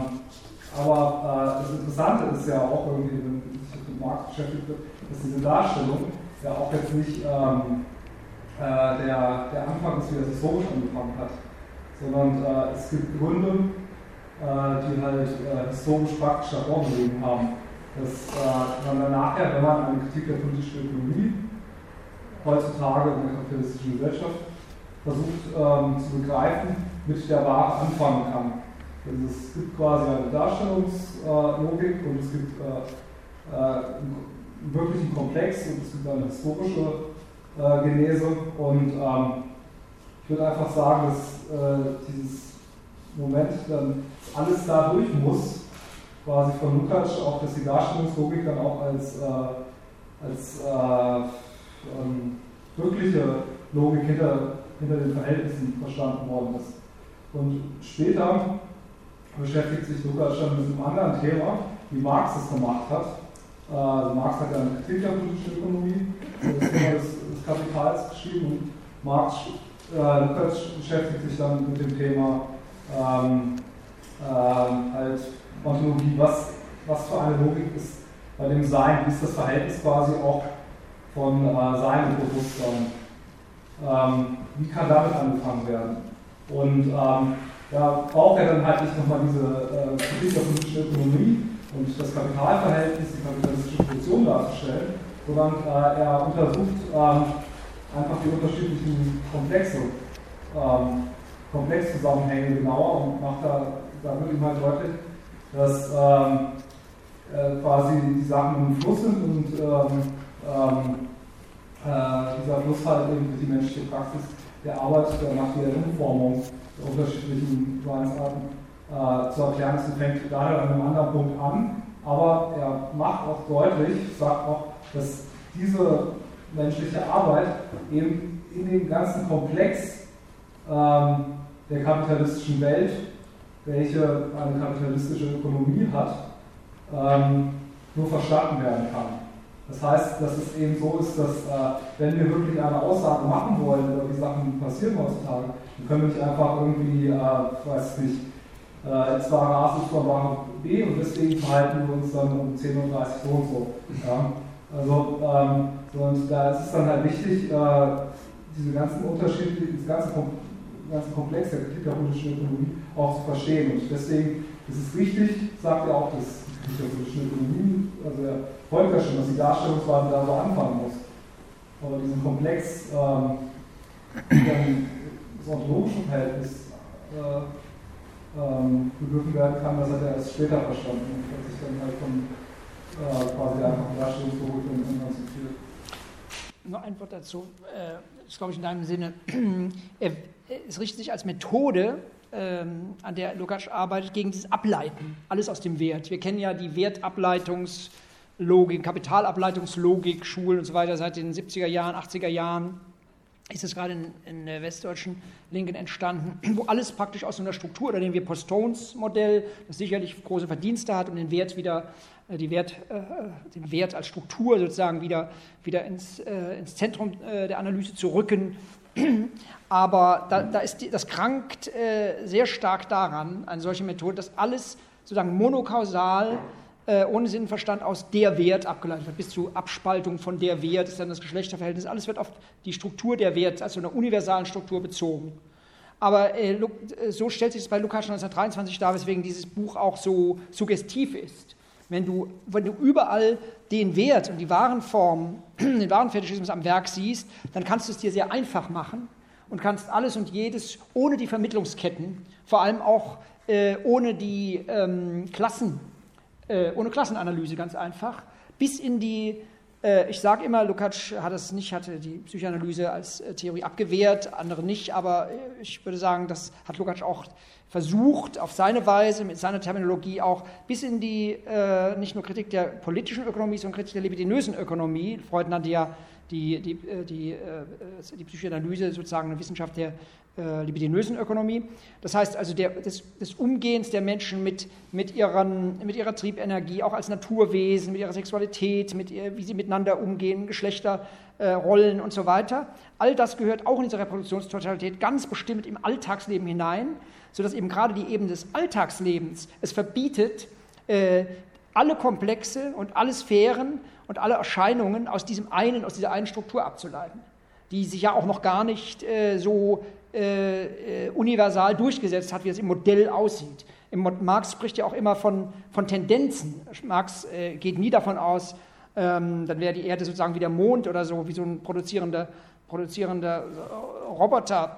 S5: aber äh, das Interessante ist ja auch irgendwie, wenn sich mit Marx beschäftigt wird, dass diese Darstellung ja auch jetzt nicht ähm, äh, der, der Anfang ist, wie das historisch angefangen hat, sondern äh, es gibt Gründe, äh, die halt äh, historisch praktisch hervorgehoben haben. Dass äh, man dann nachher, wenn man eine Kritik der politischen Ökonomie heutzutage in der kapitalistischen Gesellschaft versucht ähm, zu begreifen, mit der Ware anfangen kann. Also es gibt quasi eine Darstellungslogik äh, und es gibt äh, äh, einen wirklichen Komplex und es gibt eine historische äh, Genese, und ähm, ich würde einfach sagen, dass äh, dieses Moment dann alles da durch muss, quasi von Lukács, auch dass die Darstellungslogik dann auch als, äh, als äh, ähm, wirkliche Logik hinter, hinter den Verhältnissen verstanden worden ist. Und später beschäftigt sich Lukács dann mit einem anderen Thema, wie Marx es gemacht hat. Äh, also Marx hat ja eine Kritik der politischen Ökonomie, das Thema des, des Kapitals geschrieben, und Marx, äh, Lukács beschäftigt sich dann mit dem Thema ähm, äh, halt Ontologie, was, was für eine Logik ist bei dem Sein, wie ist das Verhältnis quasi auch von äh, Sein und Bewusstsein. Ähm, wie kann damit angefangen werden? Und ähm, da braucht er dann halt nicht nochmal diese äh, Kritik der politischen Ökonomie und das Kapitalverhältnis, die kapitalistische Funktion darzustellen, sondern äh, er untersucht ähm, einfach die unterschiedlichen Komplexe, ähm, Komplexzusammenhänge genauer und macht da, da wird ihm halt deutlich, dass ähm, äh, quasi die Sachen im Fluss sind und ähm, ähm, äh, dieser Fluss halt eben die menschliche Praxis der Arbeit, der nach der Umformung der unterschiedlichen Seinsarten äh, zu erklären ist, und fängt daher an einem anderen Punkt an, aber er macht auch deutlich, sagt auch, dass diese menschliche Arbeit eben in dem ganzen Komplex ähm, der kapitalistischen Welt, welche eine kapitalistische Ökonomie hat, ähm, nur verstanden werden kann. Das heißt, dass es eben so ist, dass äh, wenn wir wirklich eine Aussage machen wollen über die Sachen, die passieren heutzutage, dann können wir nicht einfach irgendwie, äh, weiß nicht, äh, jetzt war A, ist von Ware B und deswegen verhalten wir uns dann um zehn Uhr dreißig so und so. Ja? Also, ähm, und da ist es dann halt wichtig, äh, diese ganzen Unterschiede, dieses ganze, ganze Komplex der Kritik der politischen Ökonomie auch zu verstehen. Und deswegen ist es wichtig, sagt er auch, dass die Kritik der politischen Ökonomie, also er folgt ja schon, dass die Darstellungsweise da so anfangen muss. Aber diesen Komplex, ähm, dann das ontologische Verhältnis äh, ähm, begriffen werden kann, das hat er erst später verstanden und hat sich dann halt von äh, quasi der einfachen Darstellungslogik emanzipiert.
S2: Nur ein Wort dazu, äh, das ist glaube ich in deinem Sinne, es richtet sich als Methode ähm, an der Lukács arbeitet, gegen dieses Ableiten, alles aus dem Wert. Wir kennen ja die Wertableitungslogik, Kapitalableitungslogik, Schulen und so weiter seit den siebziger Jahren, achtziger Jahren. Ist es gerade in, in der westdeutschen Linken entstanden, wo alles praktisch aus so einer Struktur, oder nehmen wir Posttones-Modell, das sicherlich große Verdienste hat, um den Wert wieder, äh, die Wert, äh, den Wert als Struktur sozusagen wieder, wieder ins, äh, ins Zentrum äh, der Analyse zu rücken. Aber da, da ist die, das krankt äh, sehr stark daran, eine solche Methode, dass alles sozusagen monokausal Äh, ohne Sinn und Verstand aus der Wert abgeleitet wird, bis zu Abspaltung von der Wert, ist dann das Geschlechterverhältnis, alles wird auf die Struktur der Wert, also einer universalen Struktur bezogen. Aber äh, so stellt sich es bei Lukács neunzehnhundertdreiundzwanzig dar, weswegen dieses Buch auch so suggestiv ist. Wenn du, wenn du überall den Wert und die Warenform, den Warenfetischismus am Werk siehst, dann kannst du es dir sehr einfach machen und kannst alles und jedes ohne die Vermittlungsketten, vor allem auch äh, ohne die ähm, Klassen, ohne Klassenanalyse ganz einfach, bis in die, äh, ich sage immer, Lukács hat es nicht, hatte die Psychoanalyse als äh, Theorie abgewehrt, andere nicht, aber äh, ich würde sagen, das hat Lukács auch versucht, auf seine Weise, mit seiner Terminologie auch, bis in die, äh, nicht nur Kritik der politischen Ökonomie, sondern Kritik der libidinösen Ökonomie. Freud nannte ja die, die, die, äh, die Psychoanalyse sozusagen eine Wissenschaft der äh, libidinösen Ökonomie. Das heißt also der, des, des Umgehens der Menschen mit, mit, ihren, mit ihrer Triebenergie, auch als Naturwesen, mit ihrer Sexualität, mit ihr, wie sie miteinander umgehen, Geschlechterrollen äh, und so weiter. All das gehört auch in diese Reproduktionstotalität ganz bestimmt im Alltagsleben hinein, sodass eben gerade die Ebene des Alltagslebens es verbietet, äh, alle Komplexe und alle Sphären und alle Erscheinungen aus diesem einen, aus dieser einen Struktur abzuleiten, die sich ja auch noch gar nicht äh, so äh, universal durchgesetzt hat, wie es im Modell aussieht. Im, Marx spricht ja auch immer von, von Tendenzen. Marx äh, geht nie davon aus, ähm, dann wäre die Erde sozusagen wie der Mond oder so, wie so ein produzierender, produzierender Roboter,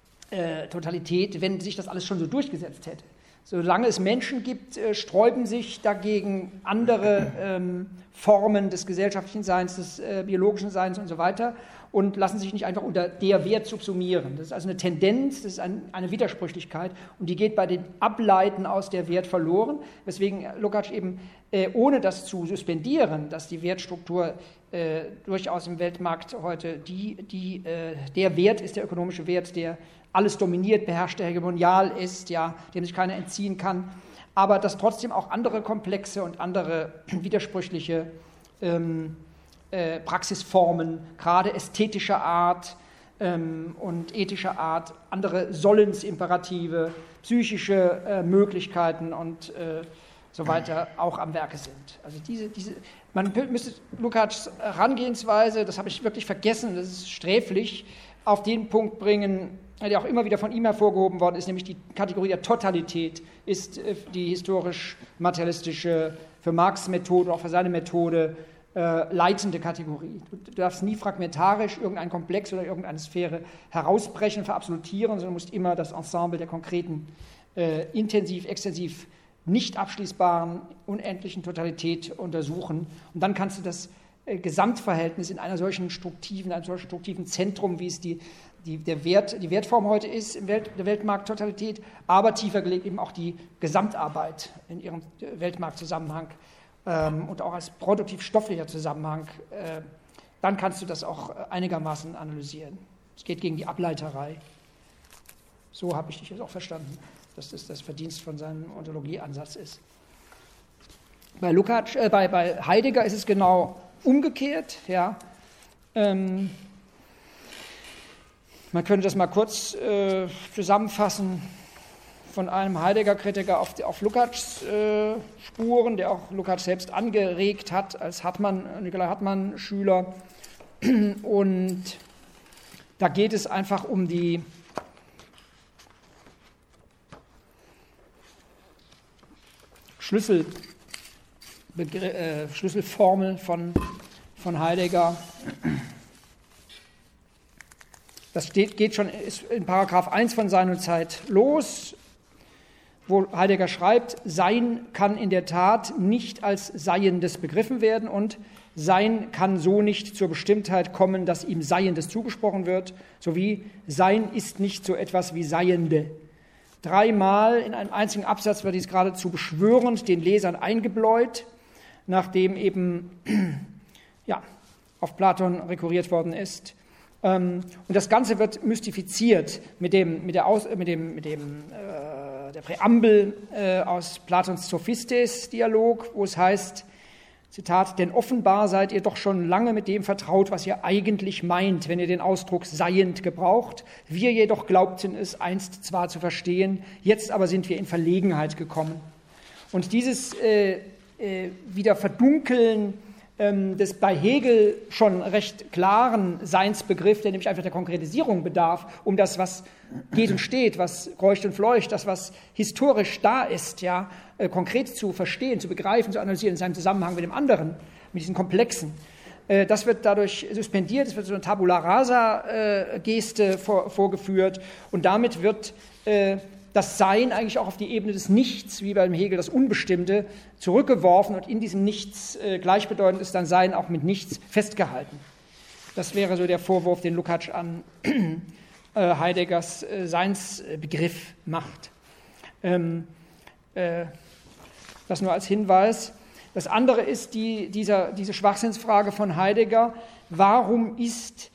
S2: Äh, Totalität, wenn sich das alles schon so durchgesetzt hätte. Solange es Menschen gibt, äh, sträuben sich dagegen andere ähm, Formen des gesellschaftlichen Seins, des äh, biologischen Seins und so weiter und lassen sich nicht einfach unter der Wert subsumieren. Das ist also eine Tendenz, das ist ein, eine Widersprüchlichkeit und die geht bei den Ableiten aus der Wert verloren, weswegen Lukács eben, äh, ohne das zu suspendieren, dass die Wertstruktur äh, durchaus im Weltmarkt heute die, die, äh, der Wert ist, der ökonomische Wert, der alles dominiert, beherrscht, der hegemonial ist, ja, dem sich keiner entziehen kann, aber dass trotzdem auch andere komplexe und andere widersprüchliche ähm, äh, Praxisformen, gerade ästhetischer Art ähm, und ethischer Art, andere Sollensimperative, psychische äh, Möglichkeiten und äh, so weiter auch am Werke sind. Also diese, diese, man müsste Lukács' Herangehensweise, das habe ich wirklich vergessen, das ist sträflich, auf den Punkt bringen, der auch immer wieder von ihm hervorgehoben worden ist, nämlich die Kategorie der Totalität ist die historisch-materialistische, für Marx' Methode, auch für seine Methode, äh, leitende Kategorie. Du darfst nie fragmentarisch irgendein Komplex oder irgendeine Sphäre herausbrechen, verabsolutieren, sondern musst immer das Ensemble der konkreten, äh, intensiv, extensiv, nicht abschließbaren, unendlichen Totalität untersuchen. Und dann kannst du das äh, Gesamtverhältnis in einer solchen struktiven, einem solchen struktiven Zentrum, wie es die Die, der Wert, die Wertform heute ist in Welt, der Weltmarkttotalität, aber tiefer gelegt eben auch die Gesamtarbeit in ihrem Weltmarktzusammenhang ähm, und auch als produktiv-stofflicher Zusammenhang, äh, dann kannst du das auch einigermaßen analysieren. Es geht gegen die Ableiterei. So habe ich dich jetzt auch verstanden, dass das das Verdienst von seinem Ontologieansatz ist. Bei, Lukács, äh, bei, bei Heidegger ist es genau umgekehrt, ja. Ähm, Man könnte das mal kurz äh, zusammenfassen von einem Heidegger-Kritiker auf, auf Lukács äh, Spuren, der auch Lukács selbst angeregt hat als Hartmann, Nikolai Hartmann-Schüler. Und da geht es einfach um die Schlüssel, äh, Schlüsselformel von, von Heidegger. Das steht, geht schon ist in Paragraph eins von Sein und Zeit los, wo Heidegger schreibt, Sein kann in der Tat nicht als Seiendes begriffen werden und Sein kann so nicht zur Bestimmtheit kommen, dass ihm Seiendes zugesprochen wird, sowie Sein ist nicht so etwas wie Seiende. Dreimal in einem einzigen Absatz wird dies geradezu beschwörend den Lesern eingebläut, nachdem eben ja, auf Platon rekurriert worden ist. Und das Ganze wird mystifiziert mit dem, mit der, Aus, mit dem, mit dem äh, der Präambel äh, aus Platons Sophistes-Dialog, wo es heißt, Zitat, denn offenbar seid ihr doch schon lange mit dem vertraut, was ihr eigentlich meint, wenn ihr den Ausdruck seiend gebraucht. Wir jedoch glaubten es einst zwar zu verstehen, jetzt aber sind wir in Verlegenheit gekommen. Und dieses äh, äh, wieder Verdunkeln ähm, des bei Hegel schon recht klaren Seinsbegriff, der nämlich einfach der Konkretisierung bedarf, um das, was geht und steht, was kreucht und fleucht, das, was historisch da ist, ja, äh, konkret zu verstehen, zu begreifen, zu analysieren in seinem Zusammenhang mit dem anderen, mit diesen Komplexen. Äh, das wird dadurch suspendiert, es wird so eine Tabula Rasa-Geste äh, vor, vorgeführt und damit wird äh, das Sein eigentlich auch auf die Ebene des Nichts, wie beim Hegel das Unbestimmte, zurückgeworfen und in diesem Nichts äh, gleichbedeutend ist dann Sein auch mit Nichts festgehalten. Das wäre so der Vorwurf, den Lukács an äh, Heideggers äh, Seinsbegriff macht. Ähm, äh, das nur als Hinweis. Das andere ist die, dieser, diese Schwachsinnsfrage von Heidegger, warum ist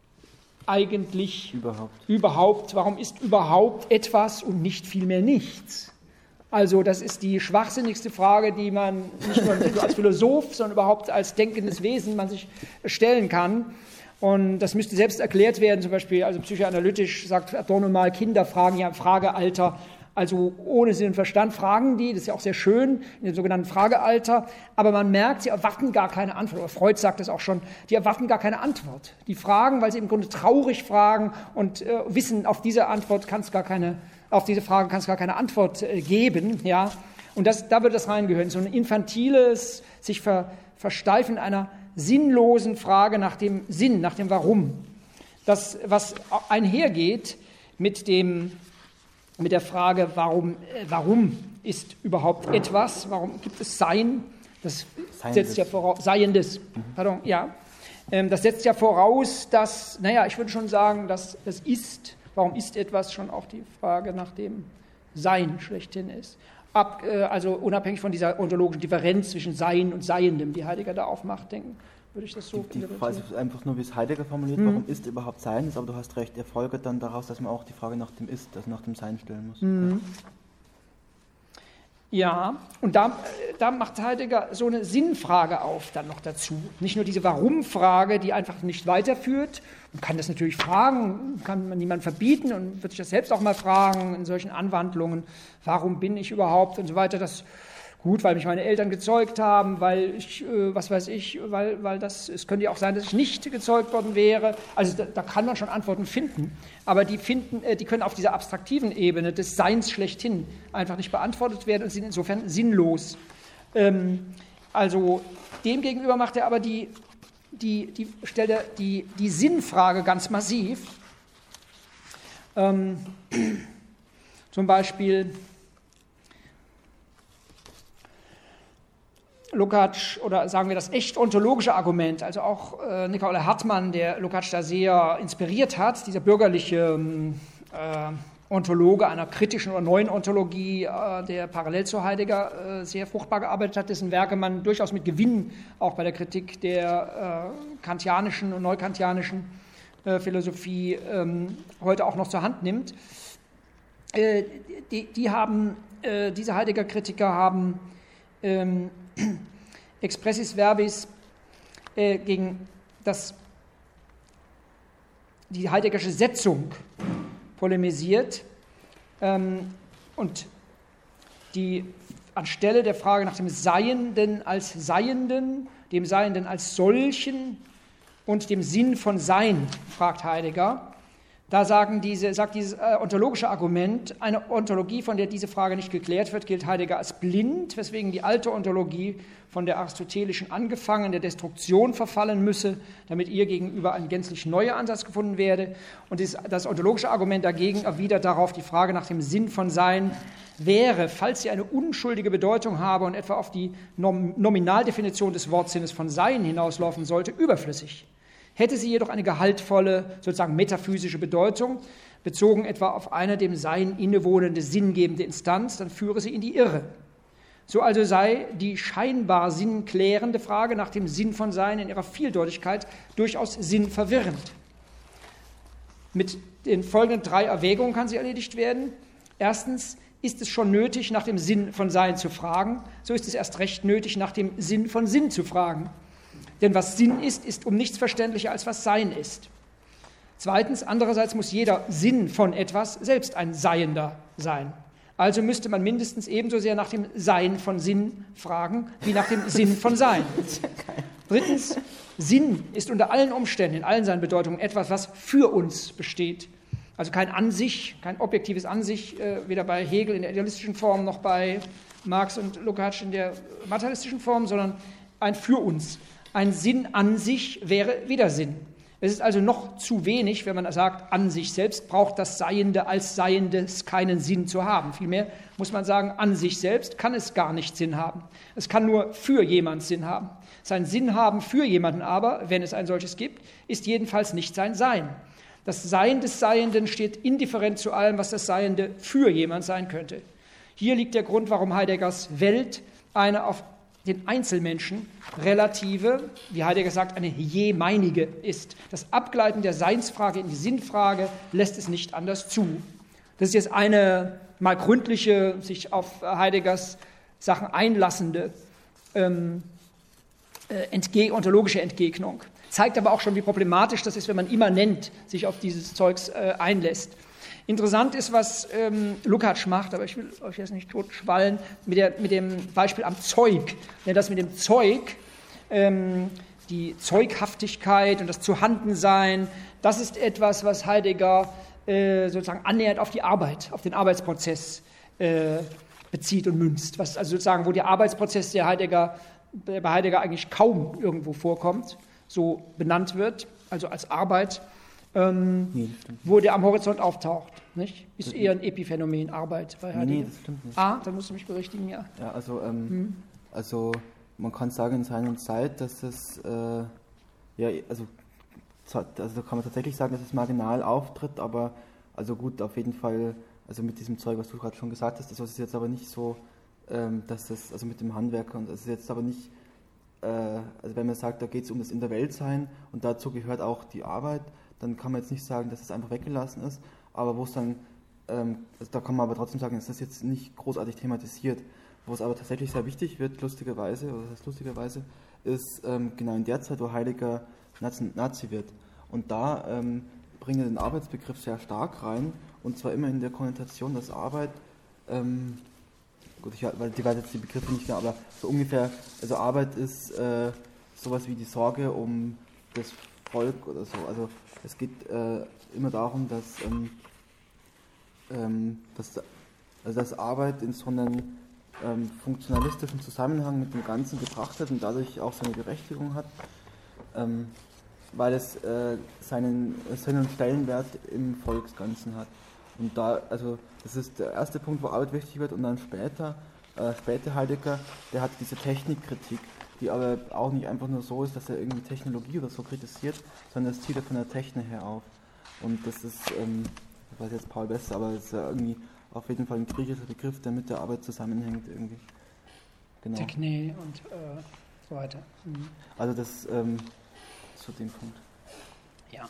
S2: eigentlich
S1: überhaupt.
S2: überhaupt, warum ist überhaupt etwas und nicht vielmehr nichts? Also das ist die schwachsinnigste Frage, die man nicht nur als Philosoph, sondern überhaupt als denkendes Wesen man sich stellen kann. Und das müsste selbst erklärt werden, zum Beispiel, also psychoanalytisch sagt Adorno mal, Kinder fragen ja im Fragealter, also ohne Sinn und Verstand fragen die, das ist ja auch sehr schön, in dem sogenannten Fragealter, aber man merkt, sie erwarten gar keine Antwort, oder Freud sagt das auch schon, die erwarten gar keine Antwort. Die fragen, weil sie im Grunde traurig fragen und äh, wissen, auf diese Antwort kann es gar keine, auf diese Frage kann es gar keine Antwort äh, geben, ja. Und das, da wird das reingehören, so ein infantiles, sich ver, versteifen einer sinnlosen Frage nach dem Sinn, nach dem Warum. Das, was einhergeht mit dem mit der Frage, warum, warum ist überhaupt etwas, warum gibt es Sein, das Seiendes. setzt ja voraus, Seiendes, mhm. pardon, ja, ähm, das setzt ja voraus, dass, naja, ich würde schon sagen, dass es ist, warum ist etwas schon auch die Frage nach dem Sein schlechthin ist. Ab, äh, also unabhängig von dieser ontologischen Differenz zwischen Sein und Seiendem, die Heidegger da aufmacht, denken, würde ich das so
S1: Die, die Frage ist einfach nur, wie es Heidegger formuliert, mhm. warum ist überhaupt Sein ist, aber du hast recht, er folgert dann daraus, dass man auch die Frage nach dem Ist, also nach dem Sein stellen muss.
S2: Mhm. Ja, und da, da macht Heidegger so eine Sinnfrage auf dann noch dazu. Nicht nur diese Warum-Frage, die einfach nicht weiterführt. Man kann das natürlich fragen, kann man niemandem verbieten und wird sich das selbst auch mal fragen in solchen Anwandlungen. Warum bin ich überhaupt und so weiter, das gut, weil mich meine Eltern gezeugt haben, weil ich, äh, was weiß ich, weil, weil das, es könnte ja auch sein, dass ich nicht gezeugt worden wäre. Also da, da kann man schon Antworten finden, aber die, finden, äh, die können auf dieser abstraktiven Ebene des Seins schlechthin einfach nicht beantwortet werden und sind insofern sinnlos. Ähm, also demgegenüber macht er aber die, die, die, stellt er die, die Sinnfrage ganz massiv. Ähm, zum Beispiel Lukács, oder sagen wir das echt ontologische Argument, also auch äh, Nicolae Hartmann, der Lukács da sehr inspiriert hat, dieser bürgerliche äh, Ontologe einer kritischen oder neuen Ontologie, äh, der parallel zu Heidegger äh, sehr fruchtbar gearbeitet hat, dessen Werke man durchaus mit Gewinn auch bei der Kritik der äh, kantianischen und neukantianischen äh, Philosophie äh, heute auch noch zur Hand nimmt. Äh, die, die haben, äh, diese Heidegger-Kritiker haben ähm, expressis verbis äh, gegen das, die heideggersche Setzung polemisiert ähm, und die anstelle der Frage nach dem Seienden als Seienden, dem Seienden als solchen und dem Sinn von Sein, fragt Heidegger. Da sagen diese, sagt dieses äh, ontologische Argument, eine Ontologie, von der diese Frage nicht geklärt wird, gilt Heidegger als blind, weswegen die alte Ontologie von der aristotelischen angefangen der Destruktion verfallen müsse, damit ihr gegenüber ein gänzlich neuer Ansatz gefunden werde. Und dieses, das ontologische Argument dagegen erwidert darauf die Frage nach dem Sinn von Sein wäre, falls sie eine unschuldige Bedeutung habe und etwa auf die Nom- Nominaldefinition des Wortsinnes von Sein hinauslaufen sollte, überflüssig. Hätte sie jedoch eine gehaltvolle, sozusagen metaphysische Bedeutung, bezogen etwa auf eine dem Sein innewohnende sinngebende Instanz, dann führe sie in die Irre. So also sei die scheinbar sinnklärende Frage nach dem Sinn von Sein in ihrer Vieldeutigkeit durchaus sinnverwirrend. Mit den folgenden drei Erwägungen kann sie erledigt werden. Erstens, ist es schon nötig, nach dem Sinn von Sein zu fragen, so ist es erst recht nötig, nach dem Sinn von Sinn zu fragen. Denn was Sinn ist, ist um nichts verständlicher, als was Sein ist. Zweitens, andererseits muss jeder Sinn von etwas selbst ein Seiender sein. Also müsste man mindestens ebenso sehr nach dem Sein von Sinn fragen, wie nach dem Sinn von Sein. Drittens, Sinn ist unter allen Umständen, in allen seinen Bedeutungen, etwas, was für uns besteht. Also kein An sich, kein objektives An sich, äh, weder bei Hegel in der idealistischen Form noch bei Marx und Lukács in der materialistischen Form, sondern ein für uns. Ein Sinn an sich wäre Widersinn. Es ist also noch zu wenig, wenn man sagt, an sich selbst braucht das Seiende als Seiendes keinen Sinn zu haben. Vielmehr muss man sagen, an sich selbst kann es gar nicht Sinn haben. Es kann nur für jemand Sinn haben. Sein Sinn haben für jemanden aber, wenn es ein solches gibt, ist jedenfalls nicht sein Sein. Das Sein des Seienden steht indifferent zu allem, was das Seiende für jemand sein könnte. Hier liegt der Grund, warum Heideggers Welt eine auf den Einzelmenschen relative, wie Heidegger sagt, eine jemeinige ist. Das Abgleiten der Seinsfrage in die Sinnfrage lässt es nicht anders zu. Das ist jetzt eine mal gründliche, sich auf Heideggers Sachen einlassende ähm, äh, entge- ontologische Entgegnung. Zeigt aber auch schon, wie problematisch das ist, wenn man immanent sich auf dieses Zeugs äh, einlässt. Interessant ist, was ähm, Lukács macht, aber ich will euch jetzt nicht totschwallen, mit, der, mit dem Beispiel am Zeug. Denn das mit dem Zeug, ähm, die Zeughaftigkeit und das Zuhandensein, das ist etwas, was Heidegger äh, sozusagen annähernd auf die Arbeit, auf den Arbeitsprozess äh, bezieht und münzt. Was also sozusagen, wo der Arbeitsprozess der Heidegger, der bei Heidegger eigentlich kaum irgendwo vorkommt, so benannt wird, also als Arbeit, ähm, nee, wo der am Horizont auftaucht. Nicht? Ist eher ein Epiphänomen, Arbeit bei Heidegger. Nee, das stimmt nicht. Ah, dann musst du mich berichtigen, ja.
S1: Ja, also, ähm, hm. also man kann sagen in Sein und Zeit, dass es, äh, ja, also, also kann man tatsächlich sagen, dass es marginal auftritt, aber also gut, auf jeden Fall, also mit diesem Zeug, was du gerade schon gesagt hast, das ist jetzt aber nicht so, ähm, dass das, also mit dem Handwerker, und das ist jetzt aber nicht, also wenn man sagt, da geht es um das In der Welt sein und dazu gehört auch die Arbeit, dann kann man jetzt nicht sagen, dass es einfach weggelassen ist, aber wo es dann, ähm, also da kann man aber trotzdem sagen, dass das jetzt nicht großartig thematisiert. Wo es aber tatsächlich sehr wichtig wird, lustigerweise, oder das heißt lustigerweise, ist ähm, genau in der Zeit, wo Heidegger Nazi, Nazi wird. Und da ähm, bringt er den Arbeitsbegriff sehr stark rein, und zwar immer in der Konnotation, dass Arbeit, ähm, gut, ich, weil die weiß jetzt die Begriffe nicht mehr, aber so ungefähr, also Arbeit ist äh, sowas wie die Sorge um das Volk oder so. Also es geht äh, immer darum, dass, ähm, ähm, dass, also dass Arbeit in so einen ähm, funktionalistischen Zusammenhang mit dem Ganzen betrachtet und dadurch auch seine Berechtigung hat, ähm, weil es äh, seinen Sinn und Stellenwert im Volksganzen hat. Und da, also das ist der erste Punkt, wo Arbeit wichtig wird, und dann später, äh, später Heidegger, der hat diese Technikkritik, die aber auch nicht einfach nur so ist, dass er irgendwie Technologie oder so kritisiert, sondern das zieht er von der Technik her auf. Und das ist, ähm, ich weiß jetzt Paul besser, aber es ist ja irgendwie auf jeden Fall ein griechischer Begriff, der mit der Arbeit zusammenhängt irgendwie.
S2: Genau. Techne und äh, so weiter. Mhm.
S1: Also das ähm, zu dem Punkt.
S2: Ja.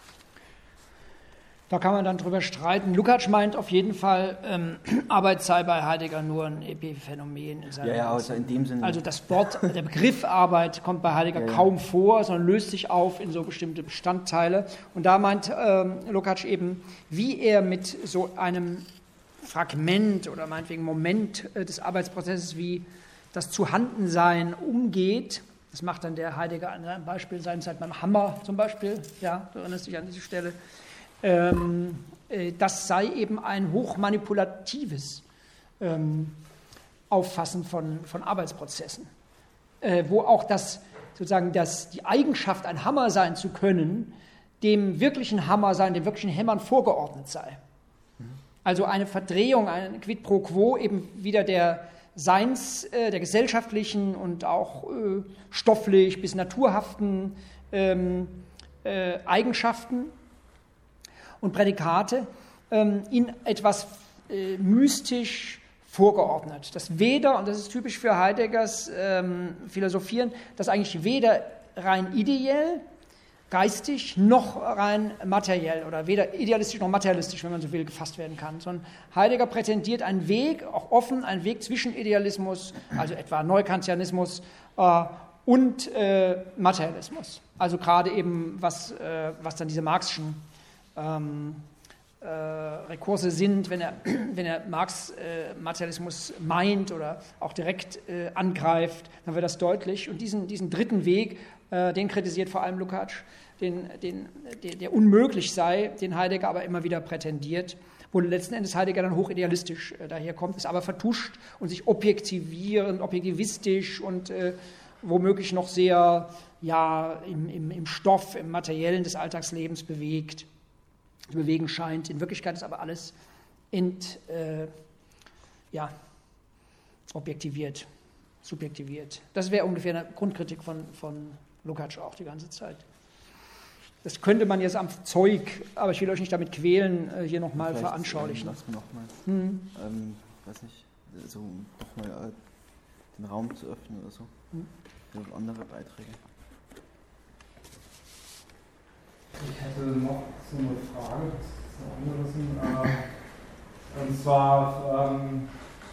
S2: Da kann man dann drüber streiten. Lukács meint auf jeden Fall, ähm, Arbeit sei bei Heidegger nur ein Epiphänomen. In seinem
S1: ja, ja, also in dem Sinne.
S2: Also das Wort, der Begriff Arbeit kommt bei Heidegger ja, kaum ja. vor, sondern löst sich auf in so bestimmte Bestandteile. Und da meint ähm, Lukács eben, wie er mit so einem Fragment oder meinetwegen Moment äh, des Arbeitsprozesses wie das Zuhandensein umgeht. Das macht dann der Heidegger an einem Beispiel seinerzeit beim Hammer zum Beispiel. Ja, du erinnerst dich an diese Stelle. Ähm, äh, das sei eben ein hochmanipulatives ähm, Auffassen von, von Arbeitsprozessen, äh, wo auch das, sozusagen das, die Eigenschaft, ein Hammer sein zu können, dem wirklichen Hammer sein, dem wirklichen Hämmern vorgeordnet sei. Also eine Verdrehung, ein Quid pro quo eben wieder der Seins, äh, der gesellschaftlichen und auch äh, stofflich bis naturhaften ähm, äh, Eigenschaften. und Prädikate ähm, in etwas äh, mystisch vorgeordnet. Das weder, und das ist typisch für Heideggers ähm, Philosophieren, das eigentlich weder rein ideell, geistig, noch rein materiell oder weder idealistisch noch materialistisch, wenn man so will, gefasst werden kann, sondern Heidegger prätendiert einen Weg, auch offen, einen Weg zwischen Idealismus, also etwa Neukantianismus, äh, und äh, Materialismus. Also gerade eben, was, äh, was dann diese Marxischen ähm, äh, Rekurse sind, wenn er, wenn er Marx äh, Materialismus meint oder auch direkt äh, angreift, dann wird das deutlich. Und diesen, diesen dritten Weg, äh, den kritisiert vor allem Lukács, den, den, der, der unmöglich sei, den Heidegger aber immer wieder prätendiert, wo letzten Endes Heidegger dann hochidealistisch äh, daherkommt, ist aber vertuscht und sich objektivierend, objektivistisch und äh, womöglich noch sehr ja, im, im, im Stoff, im Materiellen des Alltagslebens bewegt, bewegen scheint. In Wirklichkeit ist aber alles ent, äh, ja, objektiviert, subjektiviert. Das wäre ungefähr eine Grundkritik von, von Lukács auch die ganze Zeit. Das könnte man jetzt am Zeug, aber ich will euch nicht damit quälen, hier nochmal veranschaulichen.
S1: Lass mir nochmal,
S2: hm.
S1: ähm, weiß nicht, so nochmal äh, den Raum zu öffnen oder so, hm. für andere Beiträge.
S5: Ich hätte noch so eine Frage, das ist noch angerissen, äh, und zwar, ähm,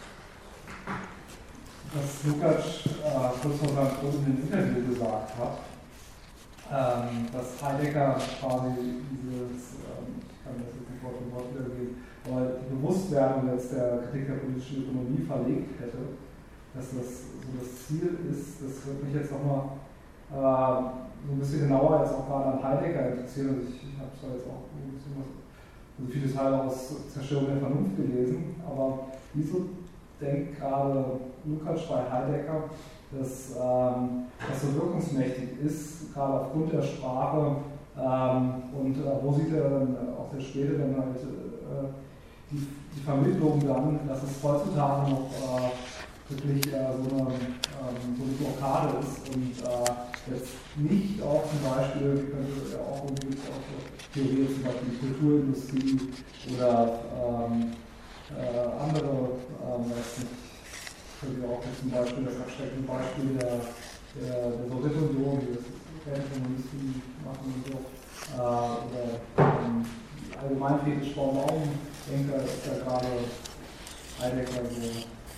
S5: was Lukács äh, kurz vor seinem Tod in dem Interview gesagt hat, ähm, dass Heidegger quasi dieses, ähm, ich kann das jetzt nicht Wort für Wort wiedergeben, aber die Bewusstwerdung jetzt der Kritik der politischen Ökonomie verlegt hätte, dass das so das Ziel ist. Das würde mich jetzt nochmal äh, so ein bisschen genauer jetzt auch gerade an Heidegger interessieren. Also ich, ich habe zwar jetzt auch ein bisschen was, also vieles halt aus Zerstörung der Vernunft gelesen, aber wieso denkt gerade Lukács bei Heidegger, dass ähm, das so wirkungsmächtig ist, gerade aufgrund der Sprache, ähm, und äh, wo sieht er dann auch sehr später dann halt äh, die, die Vermittlung dann, dass es heutzutage noch äh, wirklich äh, so, eine, ähm, so eine Blockade ist und äh, jetzt nicht auch zum Beispiel, könnte ja auch irgendwie auch Theorie zum Beispiel die Kulturindustrie oder ähm, äh, andere, ähm, weiß nicht, könnte ja auch zum Beispiel das abschreckende Beispiel der, der, der Sowjetunion, die das Industrie machen und so, äh, oder ähm, allgemein Fetisch vor Baum, denke, ist ja gerade Heidegger so.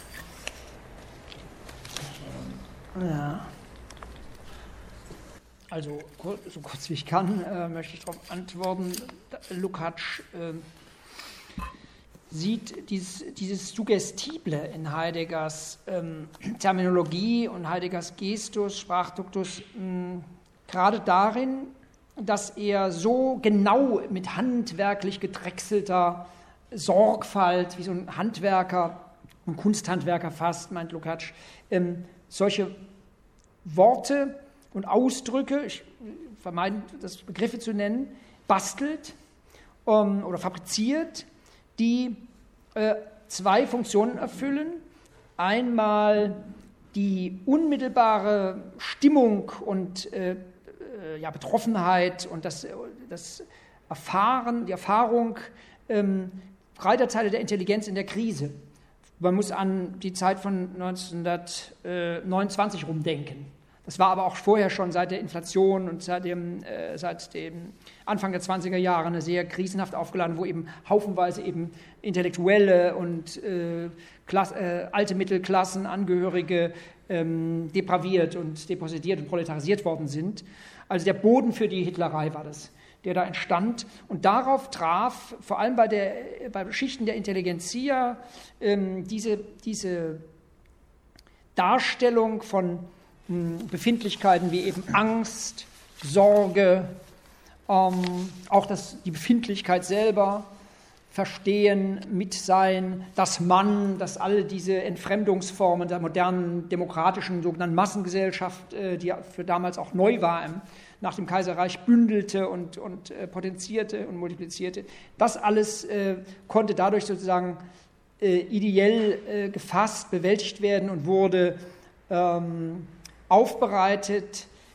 S5: Ähm,
S2: ja. Also, so kurz wie ich kann, äh, möchte ich darauf antworten. Lukács äh, sieht dieses, dieses Suggestible in Heideggers ähm, Terminologie und Heideggers Gestus, Sprachduktus, mh, gerade darin, dass er so genau mit handwerklich gedrechselter Sorgfalt, wie so ein Handwerker, ein Kunsthandwerker fast, meint Lukács, ähm, solche Worte und Ausdrücke, ich vermeide das Begriffe zu nennen, bastelt ähm, oder fabriziert, die äh, zwei Funktionen erfüllen. Einmal die unmittelbare Stimmung und äh, äh, ja, Betroffenheit und das, das Erfahren, die Erfahrung ähm, breiter Teile der Intelligenz in der Krise. Man muss an die Zeit von neunzehnhundertneunundzwanzig rumdenken. Das war aber auch vorher schon seit der Inflation und seit dem, äh, seit dem Anfang der zwanziger Jahre eine sehr krisenhaft aufgeladen, wo eben haufenweise eben Intellektuelle und äh, Klasse, äh, alte Mittelklassenangehörige ähm, depraviert und depossediert und proletarisiert worden sind. Also der Boden für die Hitlerei war das, der da entstand. Und darauf traf vor allem bei, der, bei Schichten der Intelligenzia ähm, diese, diese Darstellung von Befindlichkeiten wie eben Angst, Sorge, ähm, auch das, die Befindlichkeit selber, Verstehen, Mitsein, das Mann, dass alle diese Entfremdungsformen der modernen demokratischen sogenannten Massengesellschaft, äh, die für damals auch neu war, im, nach dem Kaiserreich bündelte und, und äh, potenzierte und multiplizierte, das alles äh, konnte dadurch sozusagen äh, ideell äh, gefasst, bewältigt werden und wurde ähm, aufbereitet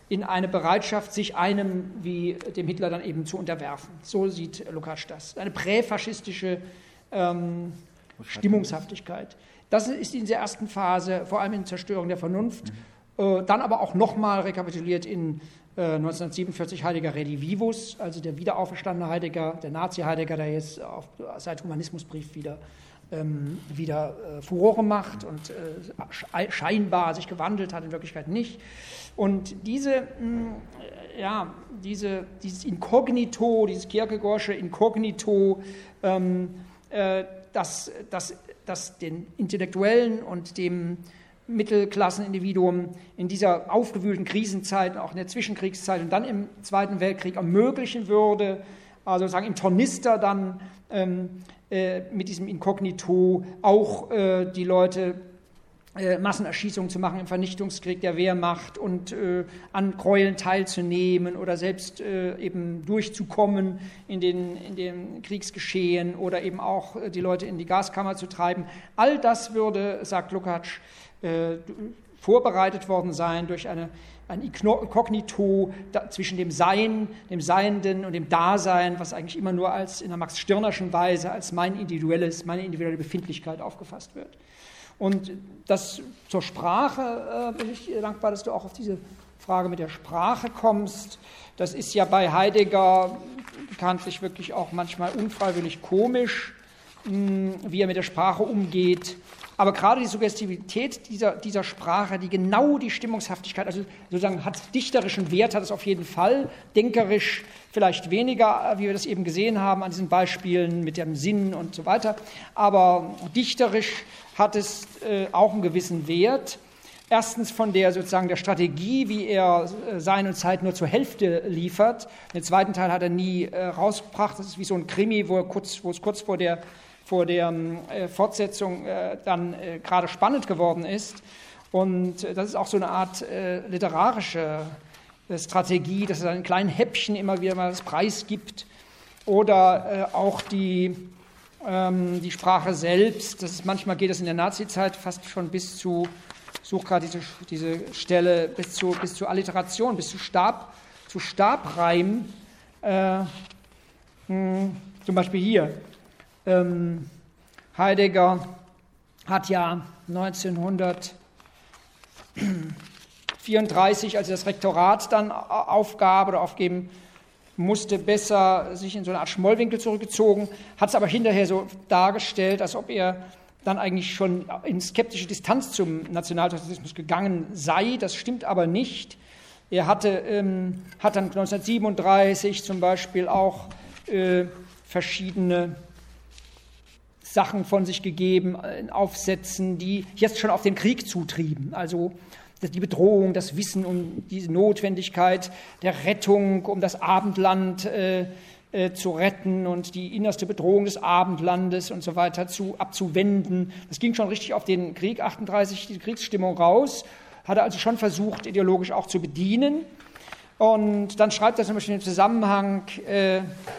S2: in eine Bereitschaft, sich einem wie dem Hitler dann eben zu unterwerfen. So sieht Lukács das. Eine präfaschistische ähm, Stimmungshaftigkeit. Das ist in dieser ersten Phase, vor allem in Zerstörung der Vernunft, mhm. äh, dann aber auch nochmal rekapituliert in äh, neunzehnhundertsiebenundvierzig Heidegger Redivivus, also der wiederauferstandene Heidegger, der Nazi-Heidegger, der jetzt auf, seit Humanismusbrief wieder, ähm, wieder äh, Furore macht und äh, scheinbar sich gewandelt hat, in Wirklichkeit nicht. Und diese, mh, ja, diese, dieses Inkognito, dieses Kierkegaardische Inkognito, ähm, äh, das, das, das den Intellektuellen und dem Mittelklassenindividuum in dieser aufgewühlten Krisenzeit, auch in der Zwischenkriegszeit und dann im Zweiten Weltkrieg ermöglichen würde, also sozusagen im Tornister dann ähm, äh, mit diesem Inkognito auch äh, die Leute äh, Massenerschießungen zu machen im Vernichtungskrieg der Wehrmacht und äh, an Gräueln teilzunehmen oder selbst äh, eben durchzukommen in den, in dem Kriegsgeschehen oder eben auch äh, die Leute in die Gaskammer zu treiben. All das würde, sagt Lukács, äh, vorbereitet worden sein durch eine, ein Inkognito da, zwischen dem Sein, dem Seienden und dem Dasein, was eigentlich immer nur als in einer Max Stirnerschen Weise als mein individuelles, meine individuelle Befindlichkeit aufgefasst wird. Und das zur Sprache äh, bin ich dankbar, dass du auch auf diese Frage mit der Sprache kommst. Das ist ja bei Heidegger bekanntlich wirklich auch manchmal unfreiwillig komisch, mh, wie er mit der Sprache umgeht. Aber gerade die Suggestivität dieser, dieser Sprache, die genau die Stimmungshaftigkeit, also sozusagen hat dichterischen Wert, hat es auf jeden Fall, denkerisch vielleicht weniger, wie wir das eben gesehen haben an diesen Beispielen mit dem Sinn und so weiter, aber dichterisch hat es äh, auch einen gewissen Wert. Erstens von der sozusagen der Strategie, wie er äh, Sein und Zeit nur zur Hälfte liefert. Den zweiten Teil hat er nie äh, rausgebracht. Das ist wie so ein Krimi, wo, er kurz, wo es kurz vor der vor der äh, Fortsetzung äh, dann äh, gerade spannend geworden ist. Und äh, das ist auch so eine Art äh, literarische äh, Strategie, dass er in kleinen Häppchen immer wieder mal das Preis gibt. Oder äh, auch die, ähm, die Sprache selbst. Das ist, manchmal geht es in der Nazizeit fast schon bis zu, ich suche gerade diese, diese Stelle, bis zu, bis zu Alliteration, bis zu, Stab, zu Stabreim. Äh, mh, zum Beispiel hier. Ähm, Heidegger hat ja neunzehnhundertvierunddreißig, als er das Rektorat dann aufgab oder aufgeben musste, besser sich in so eine Art Schmollwinkel zurückgezogen, hat es aber hinterher so dargestellt, als ob er dann eigentlich schon in skeptische Distanz zum Nationalsozialismus gegangen sei. Das stimmt aber nicht. Er hatte, ähm, hat dann neunzehnhundertsiebenunddreißig zum Beispiel auch äh, verschiedene Sachen von sich gegeben, in Aufsätzen, die jetzt schon auf den Krieg zutrieben. Also die Bedrohung, das Wissen um diese Notwendigkeit der Rettung, um das Abendland äh, äh, zu retten und die innerste Bedrohung des Abendlandes und so weiter zu, abzuwenden. Das ging schon richtig auf den Krieg, achtunddreißig, die Kriegsstimmung raus, hat er also schon versucht, ideologisch auch zu bedienen. Und dann schreibt er zum Beispiel im Zusammenhang, äh,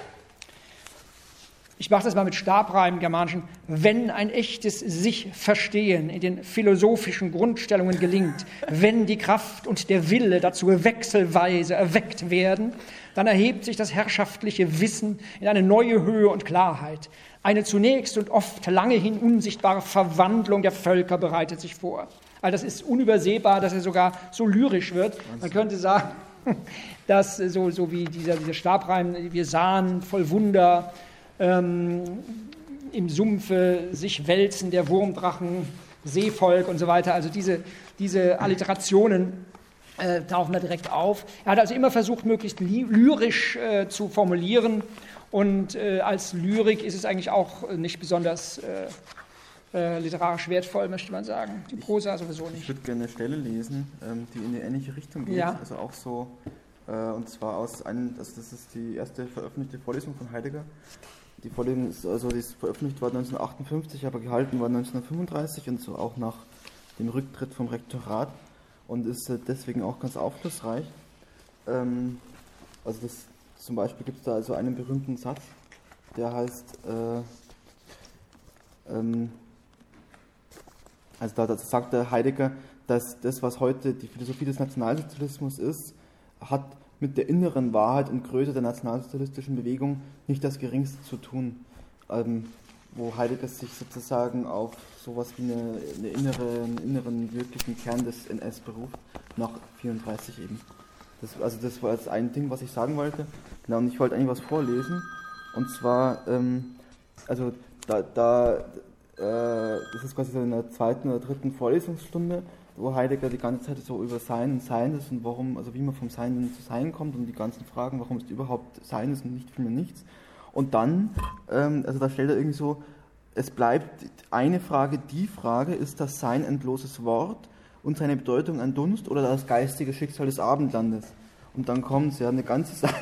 S2: ich mache das mal mit Stabreim, germanischen, wenn ein echtes Sich-Verstehen in den philosophischen Grundstellungen gelingt, wenn die Kraft und der Wille dazu wechselweise erweckt werden, dann erhebt sich das herrschaftliche Wissen in eine neue Höhe und Klarheit. Eine zunächst und oft lange hin unsichtbare Verwandlung der Völker bereitet sich vor. Also das ist unübersehbar, dass er sogar so lyrisch wird. Man könnte sagen, dass so, so wie dieser, dieser Stabreim, wir sahen voll Wunder, Ähm, im Sumpfe sich wälzen, der Wurmdrachen, Seevolk und so weiter. Also diese, diese Alliterationen äh, tauchen da direkt auf. Er hat also immer versucht, möglichst lyrisch äh, zu formulieren und äh, als Lyrik ist es eigentlich auch nicht besonders äh, äh, literarisch wertvoll, möchte man sagen. Die Prosa sowieso nicht.
S1: Ich würde gerne eine Stelle lesen, ähm, die in eine ähnliche Richtung geht,
S2: ja.
S1: Also auch so, äh, und zwar aus einem, also das ist die erste veröffentlichte Vorlesung von Heidegger. Die Vorlesung ist, also die ist veröffentlicht worden neunzehnhundertachtundfünfzig, aber gehalten war neunzehnhundertfünfunddreißig und so auch nach dem Rücktritt vom Rektorat und ist deswegen auch ganz aufschlussreich. Ähm, also das, zum Beispiel gibt es da also einen berühmten Satz, der heißt, äh, ähm, also da, da sagt der Heidegger, dass das, was heute die Philosophie des Nationalsozialismus ist, hat mit der inneren Wahrheit und Größe der nationalsozialistischen Bewegung nicht das Geringste zu tun, ähm, wo Heidegger sich sozusagen auf sowas wie eine, eine innere, einen inneren, wirklichen Kern des N S beruft, nach vierunddreißig eben. Das, also das war jetzt ein Ding, was ich sagen wollte. Genau, und ich wollte eigentlich was vorlesen, und zwar, ähm, also da, da äh, das ist quasi so in der zweiten oder dritten Vorlesungsstunde, wo Heidegger die ganze Zeit so über Sein und Sein ist und warum, also wie man vom Sein zu Sein kommt und die ganzen Fragen, warum es überhaupt Sein ist und nicht vielmehr nichts. Und dann, ähm, also da stellt er irgendwie so, es bleibt eine Frage, die Frage, ist das Sein ein bloßes Wort und seine Bedeutung ein Dunst oder das geistige Schicksal des Abendlandes? Und dann kommt es ja eine ganze Seite,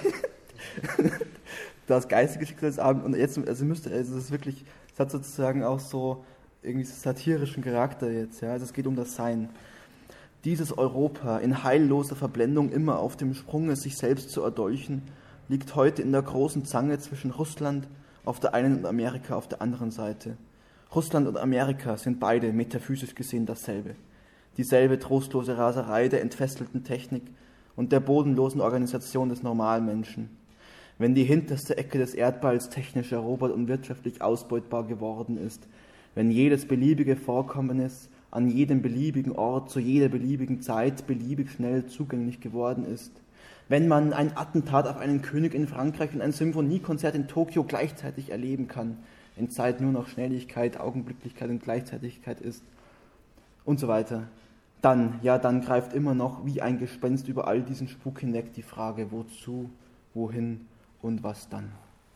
S1: das geistige Schicksal des Abendlandes, und jetzt, also müsste, also es ist wirklich, es hat sozusagen auch so irgendwie so satirischen Charakter jetzt, ja, also es geht um das Sein. Dieses Europa, in heilloser Verblendung immer auf dem Sprunge, sich selbst zu erdolchen, liegt heute in der großen Zange zwischen Russland auf der einen und Amerika auf der anderen Seite. Russland und Amerika sind beide metaphysisch gesehen dasselbe. Dieselbe trostlose Raserei der entfesselten Technik und der bodenlosen Organisation des Normalmenschen. Wenn die hinterste Ecke des Erdballs technisch erobert und wirtschaftlich ausbeutbar geworden ist, wenn jedes beliebige Vorkommnis an jedem beliebigen Ort zu jeder beliebigen Zeit beliebig schnell zugänglich geworden ist, wenn man ein Attentat auf einen König in Frankreich und ein Symphoniekonzert in Tokio gleichzeitig erleben kann, in Zeit nur noch Schnelligkeit, Augenblicklichkeit und Gleichzeitigkeit ist und so weiter, dann, ja, dann greift immer noch wie ein Gespenst über all diesen Spuk hinweg die Frage, wozu, wohin und was dann.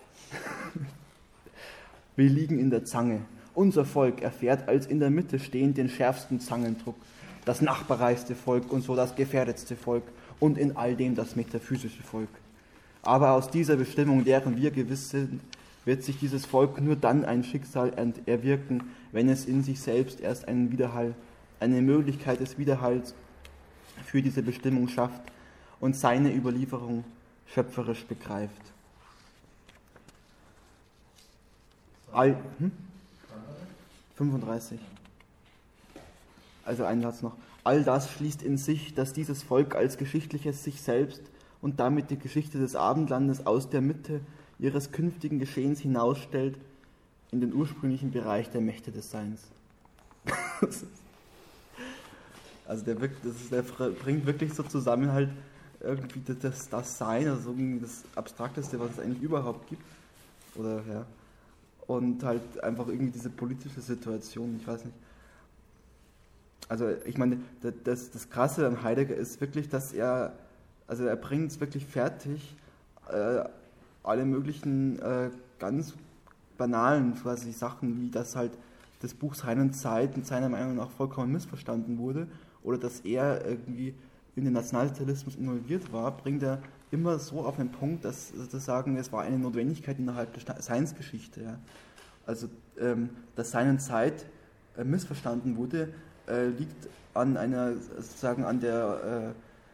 S1: Wir liegen in der Zange. Unser Volk erfährt als in der Mitte stehend den schärfsten Zangendruck, das nachbarreichste Volk und so das gefährdetste Volk und in all dem das metaphysische Volk. Aber aus dieser Bestimmung, deren wir gewiss sind, wird sich dieses Volk nur dann ein Schicksal erwirken, wenn es in sich selbst erst einen Widerhall, eine Möglichkeit des Widerhalls für diese Bestimmung schafft und seine Überlieferung schöpferisch begreift. All, hm? fünfunddreißig. Also ein Satz noch. All das schließt in sich, dass dieses Volk als geschichtliches sich selbst und damit die Geschichte des Abendlandes aus der Mitte ihres künftigen Geschehens hinausstellt in den ursprünglichen Bereich der Mächte des Seins. Also der, wirkt, das ist, der bringt wirklich so zusammen halt irgendwie das, das Sein, also irgendwie das Abstrakteste, was es eigentlich überhaupt gibt. Oder ja. Und halt einfach irgendwie diese politische Situation, ich weiß nicht. Also ich meine, das, das Krasse an Heidegger ist wirklich, dass er, also er bringt es wirklich fertig, äh, alle möglichen äh, ganz banalen quasi Sachen, wie dass halt das Buch Sein und Zeit in seiner Meinung nach vollkommen missverstanden wurde oder dass er irgendwie in den Nationalsozialismus involviert war, bringt er immer so auf den Punkt, dass sozusagen es war eine Notwendigkeit innerhalb der Seinsgeschichte. Ja. Also ähm, dass Sein und Zeit äh, missverstanden wurde, äh, liegt an einer sozusagen an der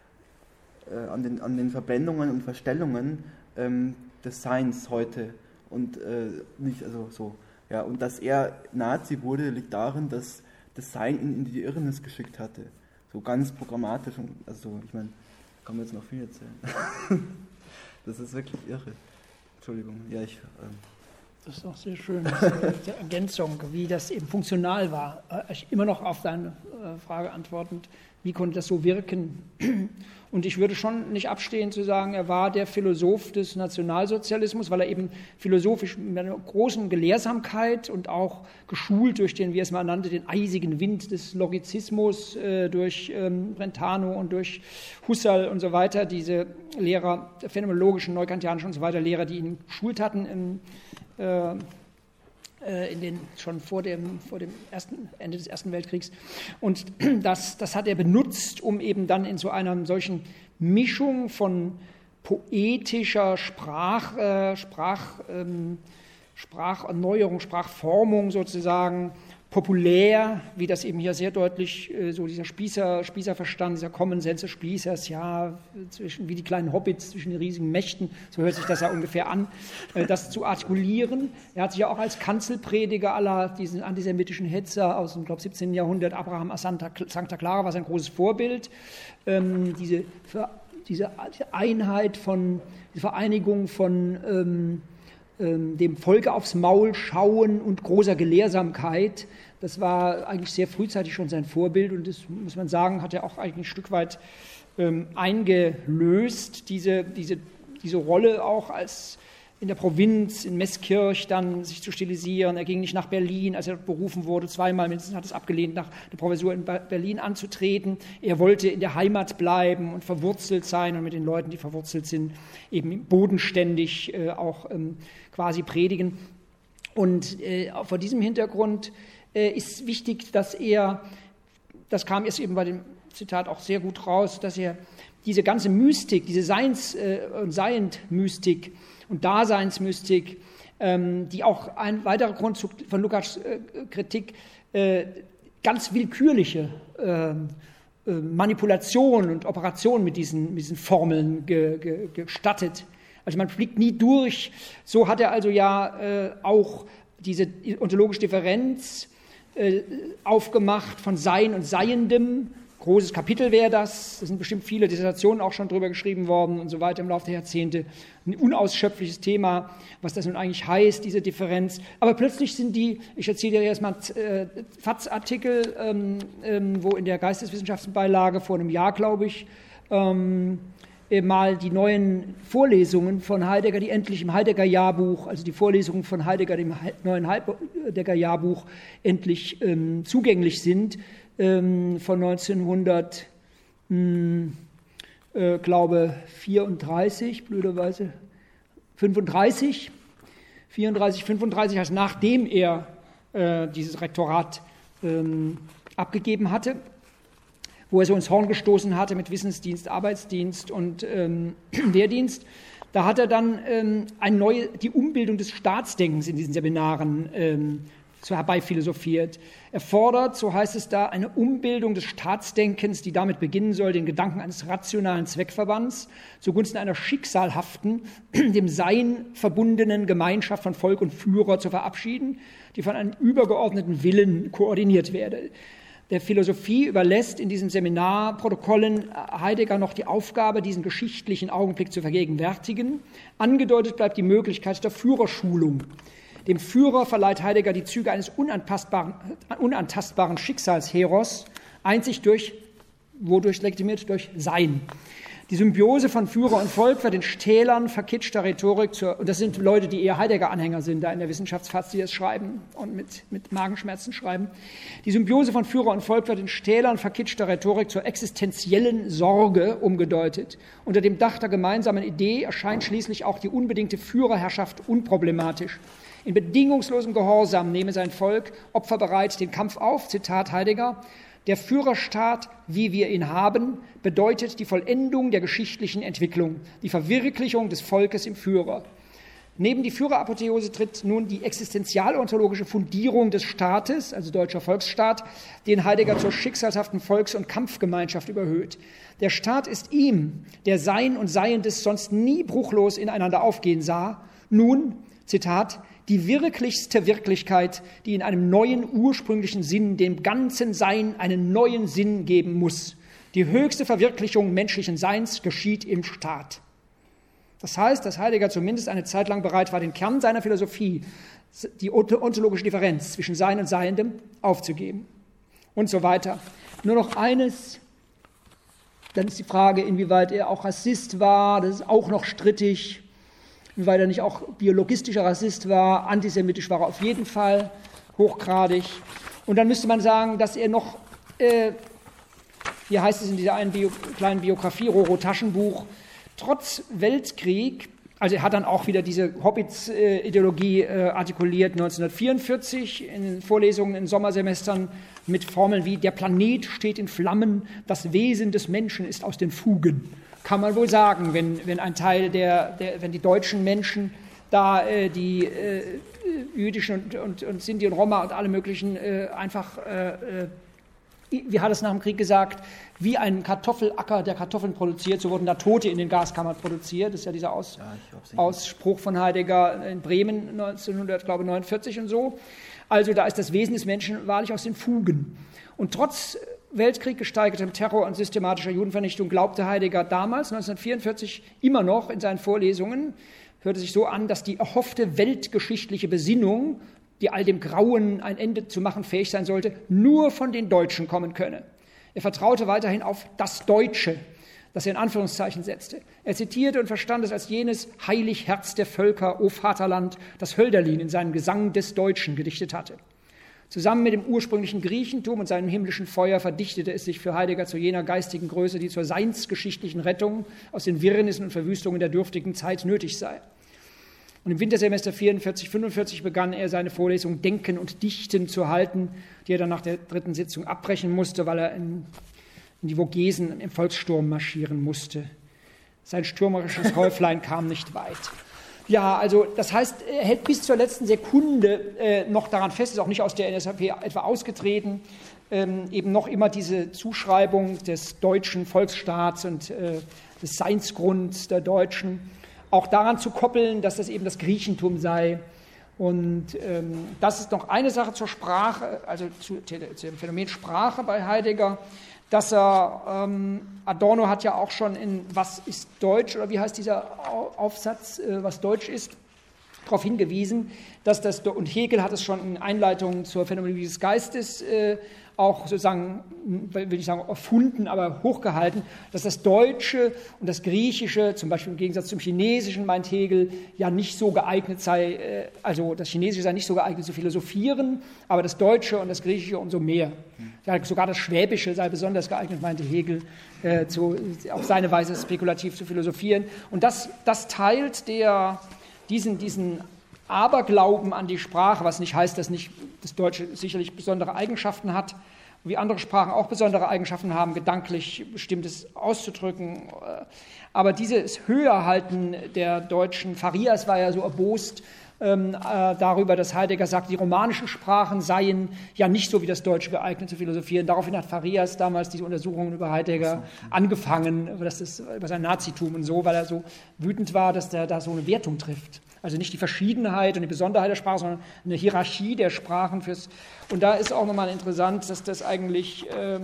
S1: äh, äh, an den an den Verblendungen und Verstellungen ähm, des Seins heute und äh, nicht also so ja und dass er Nazi wurde, liegt darin, dass das Sein ihn in die Irrnis geschickt hatte, so ganz programmatisch und also ich meine, kann man jetzt noch viel erzählen. Das ist wirklich irre. Entschuldigung, ja ich. Ähm,
S2: Das ist auch sehr schön, die Ergänzung, wie das eben funktional war. Ich immer noch auf deine Frage antwortend, wie konnte das so wirken? Und ich würde schon nicht abstehen zu sagen, er war der Philosoph des Nationalsozialismus, weil er eben philosophisch mit einer großen Gelehrsamkeit und auch geschult durch den, wie er es mal nannte, den eisigen Wind des Logizismus, äh, durch ähm, Brentano und durch Husserl und so weiter, diese Lehrer, phänomenologischen, neukantianischen und so weiter, Lehrer, die ihn geschult hatten im äh, in den, schon vor dem, vor dem ersten, Ende des Ersten Weltkriegs. Und das, das hat er benutzt, um eben dann in so einer solchen Mischung von poetischer Sprach, äh, Sprach, ähm, Spracherneuerung, Sprachformung sozusagen, populär, wie das eben hier sehr deutlich, äh, so dieser Spießer, Spießerverstand, dieser Common Sense des Spießers, ja, zwischen, wie die kleinen Hobbits zwischen den riesigen Mächten, so hört sich das ja ungefähr an, äh, das zu artikulieren. Er hat sich ja auch als Kanzelprediger aller diesen antisemitischen Hetzer aus dem, glaube ich, siebzehnten Jahrhundert, Abraham Santa, Santa Clara war sein großes Vorbild, ähm, diese Ver diese Einheit von, die Vereinigung von ähm, ähm, dem Volke aufs Maul schauen und großer Gelehrsamkeit, das war eigentlich sehr frühzeitig schon sein Vorbild und das, muss man sagen, hat er auch eigentlich ein Stück weit ähm, eingelöst, diese, diese, diese Rolle auch als in der Provinz, in Meßkirch dann sich zu stilisieren. Er ging nicht nach Berlin, als er dort berufen wurde, zweimal mindestens hat es abgelehnt, nach der Professur in Berlin anzutreten. Er wollte in der Heimat bleiben und verwurzelt sein und mit den Leuten, die verwurzelt sind, eben bodenständig äh, auch ähm, quasi predigen. Und äh, vor diesem Hintergrund äh, ist wichtig, dass er, das kam erst eben bei dem Zitat auch sehr gut raus, dass er diese ganze Mystik, diese Seins- äh, und Seiend-Mystik und Daseinsmystik, ähm, die auch ein weiterer Grund zu, von Lukács äh, Kritik, äh, ganz willkürliche äh, äh, Manipulation und Operation mit diesen, mit diesen Formeln ge, ge, gestattet. Also man fliegt nie durch. So hat er also ja äh, auch diese ontologische Differenz äh, aufgemacht von Sein und Seiendem. Großes Kapitel wäre das, da sind bestimmt viele Dissertationen auch schon drüber geschrieben worden und so weiter im Laufe der Jahrzehnte. Ein unausschöpfliches Thema, was das nun eigentlich heißt, diese Differenz. Aber plötzlich sind die, ich erzähle dir erstmal äh, F A Z-Artikel, ähm, ähm, wo in der Geisteswissenschaftsbeilage vor einem Jahr, glaube ich, ähm, äh, mal die neuen Vorlesungen von Heidegger, die endlich im Heidegger-Jahrbuch, also die Vorlesungen von Heidegger, dem neuen Heidegger-Jahrbuch, endlich ähm, zugänglich sind. Von neunzehnhundert, mh, äh, glaube vierunddreißig, blöderweise fünfunddreißig, vierunddreißig, fünfunddreißig, also nachdem er äh, dieses Rektorat ähm, abgegeben hatte, wo er so ins Horn gestoßen hatte mit Wissensdienst, Arbeitsdienst und ähm, Wehrdienst. Da hat er dann ähm, eine neue, die Umbildung des Staatsdenkens in diesen Seminaren ähm, so herbeiphilosophiert. Er fordert, so heißt es da, eine Umbildung des Staatsdenkens, die damit beginnen soll, den Gedanken eines rationalen Zweckverbands zugunsten einer schicksalhaften, dem Sein verbundenen Gemeinschaft von Volk und Führer zu verabschieden, die von einem übergeordneten Willen koordiniert werde. Der Philosophie überlässt in diesen Seminarprotokollen Heidegger noch die Aufgabe, diesen geschichtlichen Augenblick zu vergegenwärtigen. Angedeutet bleibt die Möglichkeit der Führerschulung. Dem Führer verleiht Heidegger die Züge eines unantastbaren, unantastbaren Schicksalsheros, einzig durch, wodurch legitimiert? Durch Sein. Die Symbiose von Führer und Volk wird in Stälern verkitschter Rhetorik, zur, und das sind Leute, die eher Heidegger-Anhänger sind, da in der Wissenschaftsfaz, die das schreiben und mit, mit Magenschmerzen schreiben. Die Symbiose von Führer und Volk wird in Stälern verkitschter Rhetorik zur existenziellen Sorge umgedeutet. Unter dem Dach der gemeinsamen Idee erscheint schließlich auch die unbedingte Führerherrschaft unproblematisch. In bedingungslosem Gehorsam nehme sein Volk opferbereit den Kampf auf, Zitat Heidegger. Der Führerstaat, wie wir ihn haben, bedeutet die Vollendung der geschichtlichen Entwicklung, die Verwirklichung des Volkes im Führer. Neben die Führerapotheose tritt nun die existenzialontologische Fundierung des Staates, also deutscher Volksstaat, den Heidegger zur schicksalshaften Volks- und Kampfgemeinschaft überhöht. Der Staat ist ihm, der Sein und Seiendes sonst nie bruchlos ineinander aufgehen sah, nun, Zitat, die wirklichste Wirklichkeit, die in einem neuen, ursprünglichen Sinn dem ganzen Sein einen neuen Sinn geben muss. Die höchste Verwirklichung menschlichen Seins geschieht im Staat. Das heißt, dass Heidegger zumindest eine Zeit lang bereit war, den Kern seiner Philosophie, die ontologische Differenz zwischen Sein und Seiendem, aufzugeben. Und so weiter. Nur noch eines, dann ist die Frage, inwieweit er auch Rassist war, das ist auch noch strittig. Weil er nicht auch biologistischer Rassist war, antisemitisch war er auf jeden Fall, hochgradig. Und dann müsste man sagen, dass er noch, äh, hier heißt es in dieser einen Bio, kleinen Biografie, Roro-Taschenbuch, trotz Weltkrieg, also er hat dann auch wieder diese Hobbits-Ideologie äh, artikuliert, neunzehnhundertvierundvierzig in den Vorlesungen in Sommersemestern mit Formeln wie, der Planet steht in Flammen, das Wesen des Menschen ist aus den Fugen. Kann man wohl sagen, wenn, wenn ein Teil der, der, wenn die deutschen Menschen da äh, die äh, jüdischen und, und, und Sinti und Roma und alle möglichen äh, einfach, äh, wie hat es nach dem Krieg gesagt, wie ein Kartoffelacker, der Kartoffeln produziert, so wurden da Tote in den Gaskammern produziert. Das ist ja dieser Aus, ja, Ausspruch von Heidegger in Bremen neunzehnhundertneunundvierzig und so. Also da ist das Wesen des Menschen wahrlich aus den Fugen. Und trotz Weltkrieg gesteigertem Terror und systematischer Judenvernichtung glaubte Heidegger damals, neunzehnhundertvierundvierzig, immer noch in seinen Vorlesungen, hörte sich so an, dass die erhoffte weltgeschichtliche Besinnung, die all dem Grauen ein Ende zu machen fähig sein sollte, nur von den Deutschen kommen könne. Er vertraute weiterhin auf das Deutsche, das er in Anführungszeichen setzte. Er zitierte und verstand es als jenes heilig Herz der Völker, o Vaterland, das Hölderlin in seinem Gesang des Deutschen gedichtet hatte. Zusammen mit dem ursprünglichen Griechentum und seinem himmlischen Feuer verdichtete es sich für Heidegger zu jener geistigen Größe, die zur seinsgeschichtlichen Rettung aus den Wirrnissen und Verwüstungen der dürftigen Zeit nötig sei. Und im Wintersemester vierundvierzig, fünfundvierzig begann er seine Vorlesung Denken und Dichten zu halten, die er dann nach der dritten Sitzung abbrechen musste, weil er in, in die Vogesen im Volkssturm marschieren musste. Sein stürmerisches Häuflein kam nicht weit. Ja, also das heißt, er hält bis zur letzten Sekunde äh, noch daran fest, ist auch nicht aus der N S A P etwa ausgetreten, ähm, eben noch immer diese Zuschreibung des deutschen Volksstaats und äh, des Seinsgrunds der Deutschen, auch daran zu koppeln, dass das eben das Griechentum sei. Und ähm, das ist noch eine Sache zur Sprache, also zu, zu dem Phänomen Sprache bei Heidegger, dass er, ähm, Adorno hat ja auch schon in Was ist Deutsch, oder wie heißt dieser Aufsatz, äh, was Deutsch ist, darauf hingewiesen, dass das, und Hegel hat es schon in Einleitungen zur Phänomenologie des Geistes äh, auch sozusagen, will ich sagen, erfunden, aber hochgehalten, dass das Deutsche und das Griechische, zum Beispiel im Gegensatz zum Chinesischen, meint Hegel, ja nicht so geeignet sei, also das Chinesische sei nicht so geeignet zu philosophieren, aber das Deutsche und das Griechische umso mehr. Ja, sogar das Schwäbische sei besonders geeignet, meinte Hegel, äh, zu, auf seine Weise spekulativ zu philosophieren. Und das, das teilt der, diesen, diesen Aberglauben an die Sprache, was nicht heißt, dass nicht das Deutsche sicherlich besondere Eigenschaften hat, wie andere Sprachen auch besondere Eigenschaften haben, gedanklich Bestimmtes auszudrücken. Aber dieses Höherhalten der Deutschen, Farias war ja so erbost ähm, äh, darüber, dass Heidegger sagt, die romanischen Sprachen seien ja nicht so wie das Deutsche geeignet zu philosophieren. Daraufhin hat Farias damals diese Untersuchungen über Heidegger angefangen, über, das, über sein Nazitum und so, weil er so wütend war, dass der da so eine Wertung trifft. Also nicht die Verschiedenheit und die Besonderheit der Sprache, sondern eine Hierarchie der Sprachen. Fürs und da ist auch nochmal interessant, dass das eigentlich äh,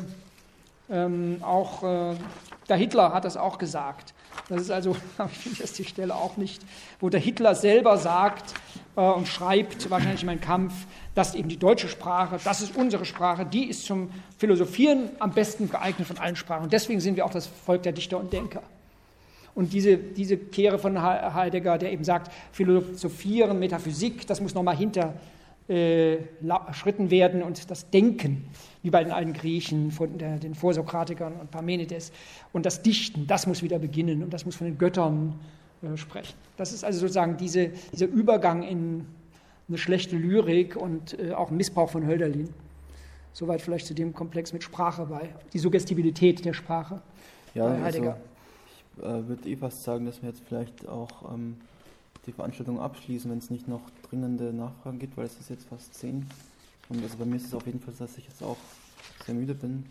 S2: ähm, auch, äh, der Hitler hat das auch gesagt. Das ist also, ich finde jetzt die Stelle auch nicht, wo der Hitler selber sagt äh, und schreibt, wahrscheinlich in meinem Kampf, dass eben die deutsche Sprache, das ist unsere Sprache, die ist zum Philosophieren am besten geeignet von allen Sprachen. Und deswegen sind wir auch das Volk der Dichter und Denker. Und diese, diese Kehre von Heidegger, der eben sagt, Philosophieren, Metaphysik, das muss nochmal hinterschritten äh, werden und das Denken, wie bei den alten Griechen, von der, den Vorsokratikern und Parmenides, und das Dichten, das muss wieder beginnen und das muss von den Göttern äh, sprechen. Das ist also sozusagen diese, dieser Übergang in eine schlechte Lyrik und äh, auch ein Missbrauch von Hölderlin. Soweit vielleicht zu dem Komplex mit Sprache bei, die Suggestibilität der Sprache
S1: ja,
S2: bei Heidegger.
S1: Also Ich würde eh fast sagen, dass wir jetzt vielleicht auch ähm, die Veranstaltung abschließen, wenn es nicht noch dringende Nachfragen gibt, weil es ist jetzt fast zehn. Und also bei mir ist es auf jeden Fall so, dass ich jetzt auch sehr müde bin.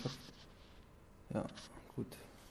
S1: Ja, gut.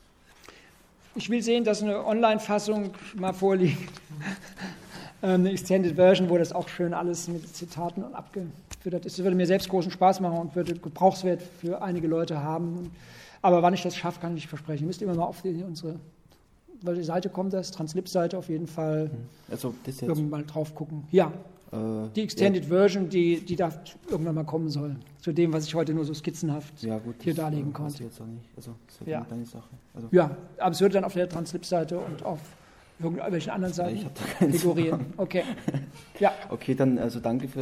S1: Ich will sehen, dass eine Online-Fassung mal vorliegt. Eine Extended Version, wo das auch schön alles mit Zitaten und abgefüttert ist. Das würde mir selbst großen Spaß machen und würde Gebrauchswert für einige Leute haben. Aber wann ich das schaffe, kann ich nicht versprechen. Ihr müsst immer mal auf die, unsere, weil die Seite kommt, das Translip-Seite auf jeden Fall also das jetzt irgendwann mal drauf gucken. Ja, äh, die Extended ja. Version, die, die da irgendwann mal kommen soll. Zu dem, was ich heute nur so skizzenhaft ja, gut, hier das, darlegen äh, konnte. Jetzt auch nicht. Also, das ist ja deine Sache. Also. Ja, aber es würde dann auf der Translip-Seite und auf irgendwelchen anderen Seiten ich hab da figurieren.
S2: Okay. Ja.
S1: Okay, dann also danke für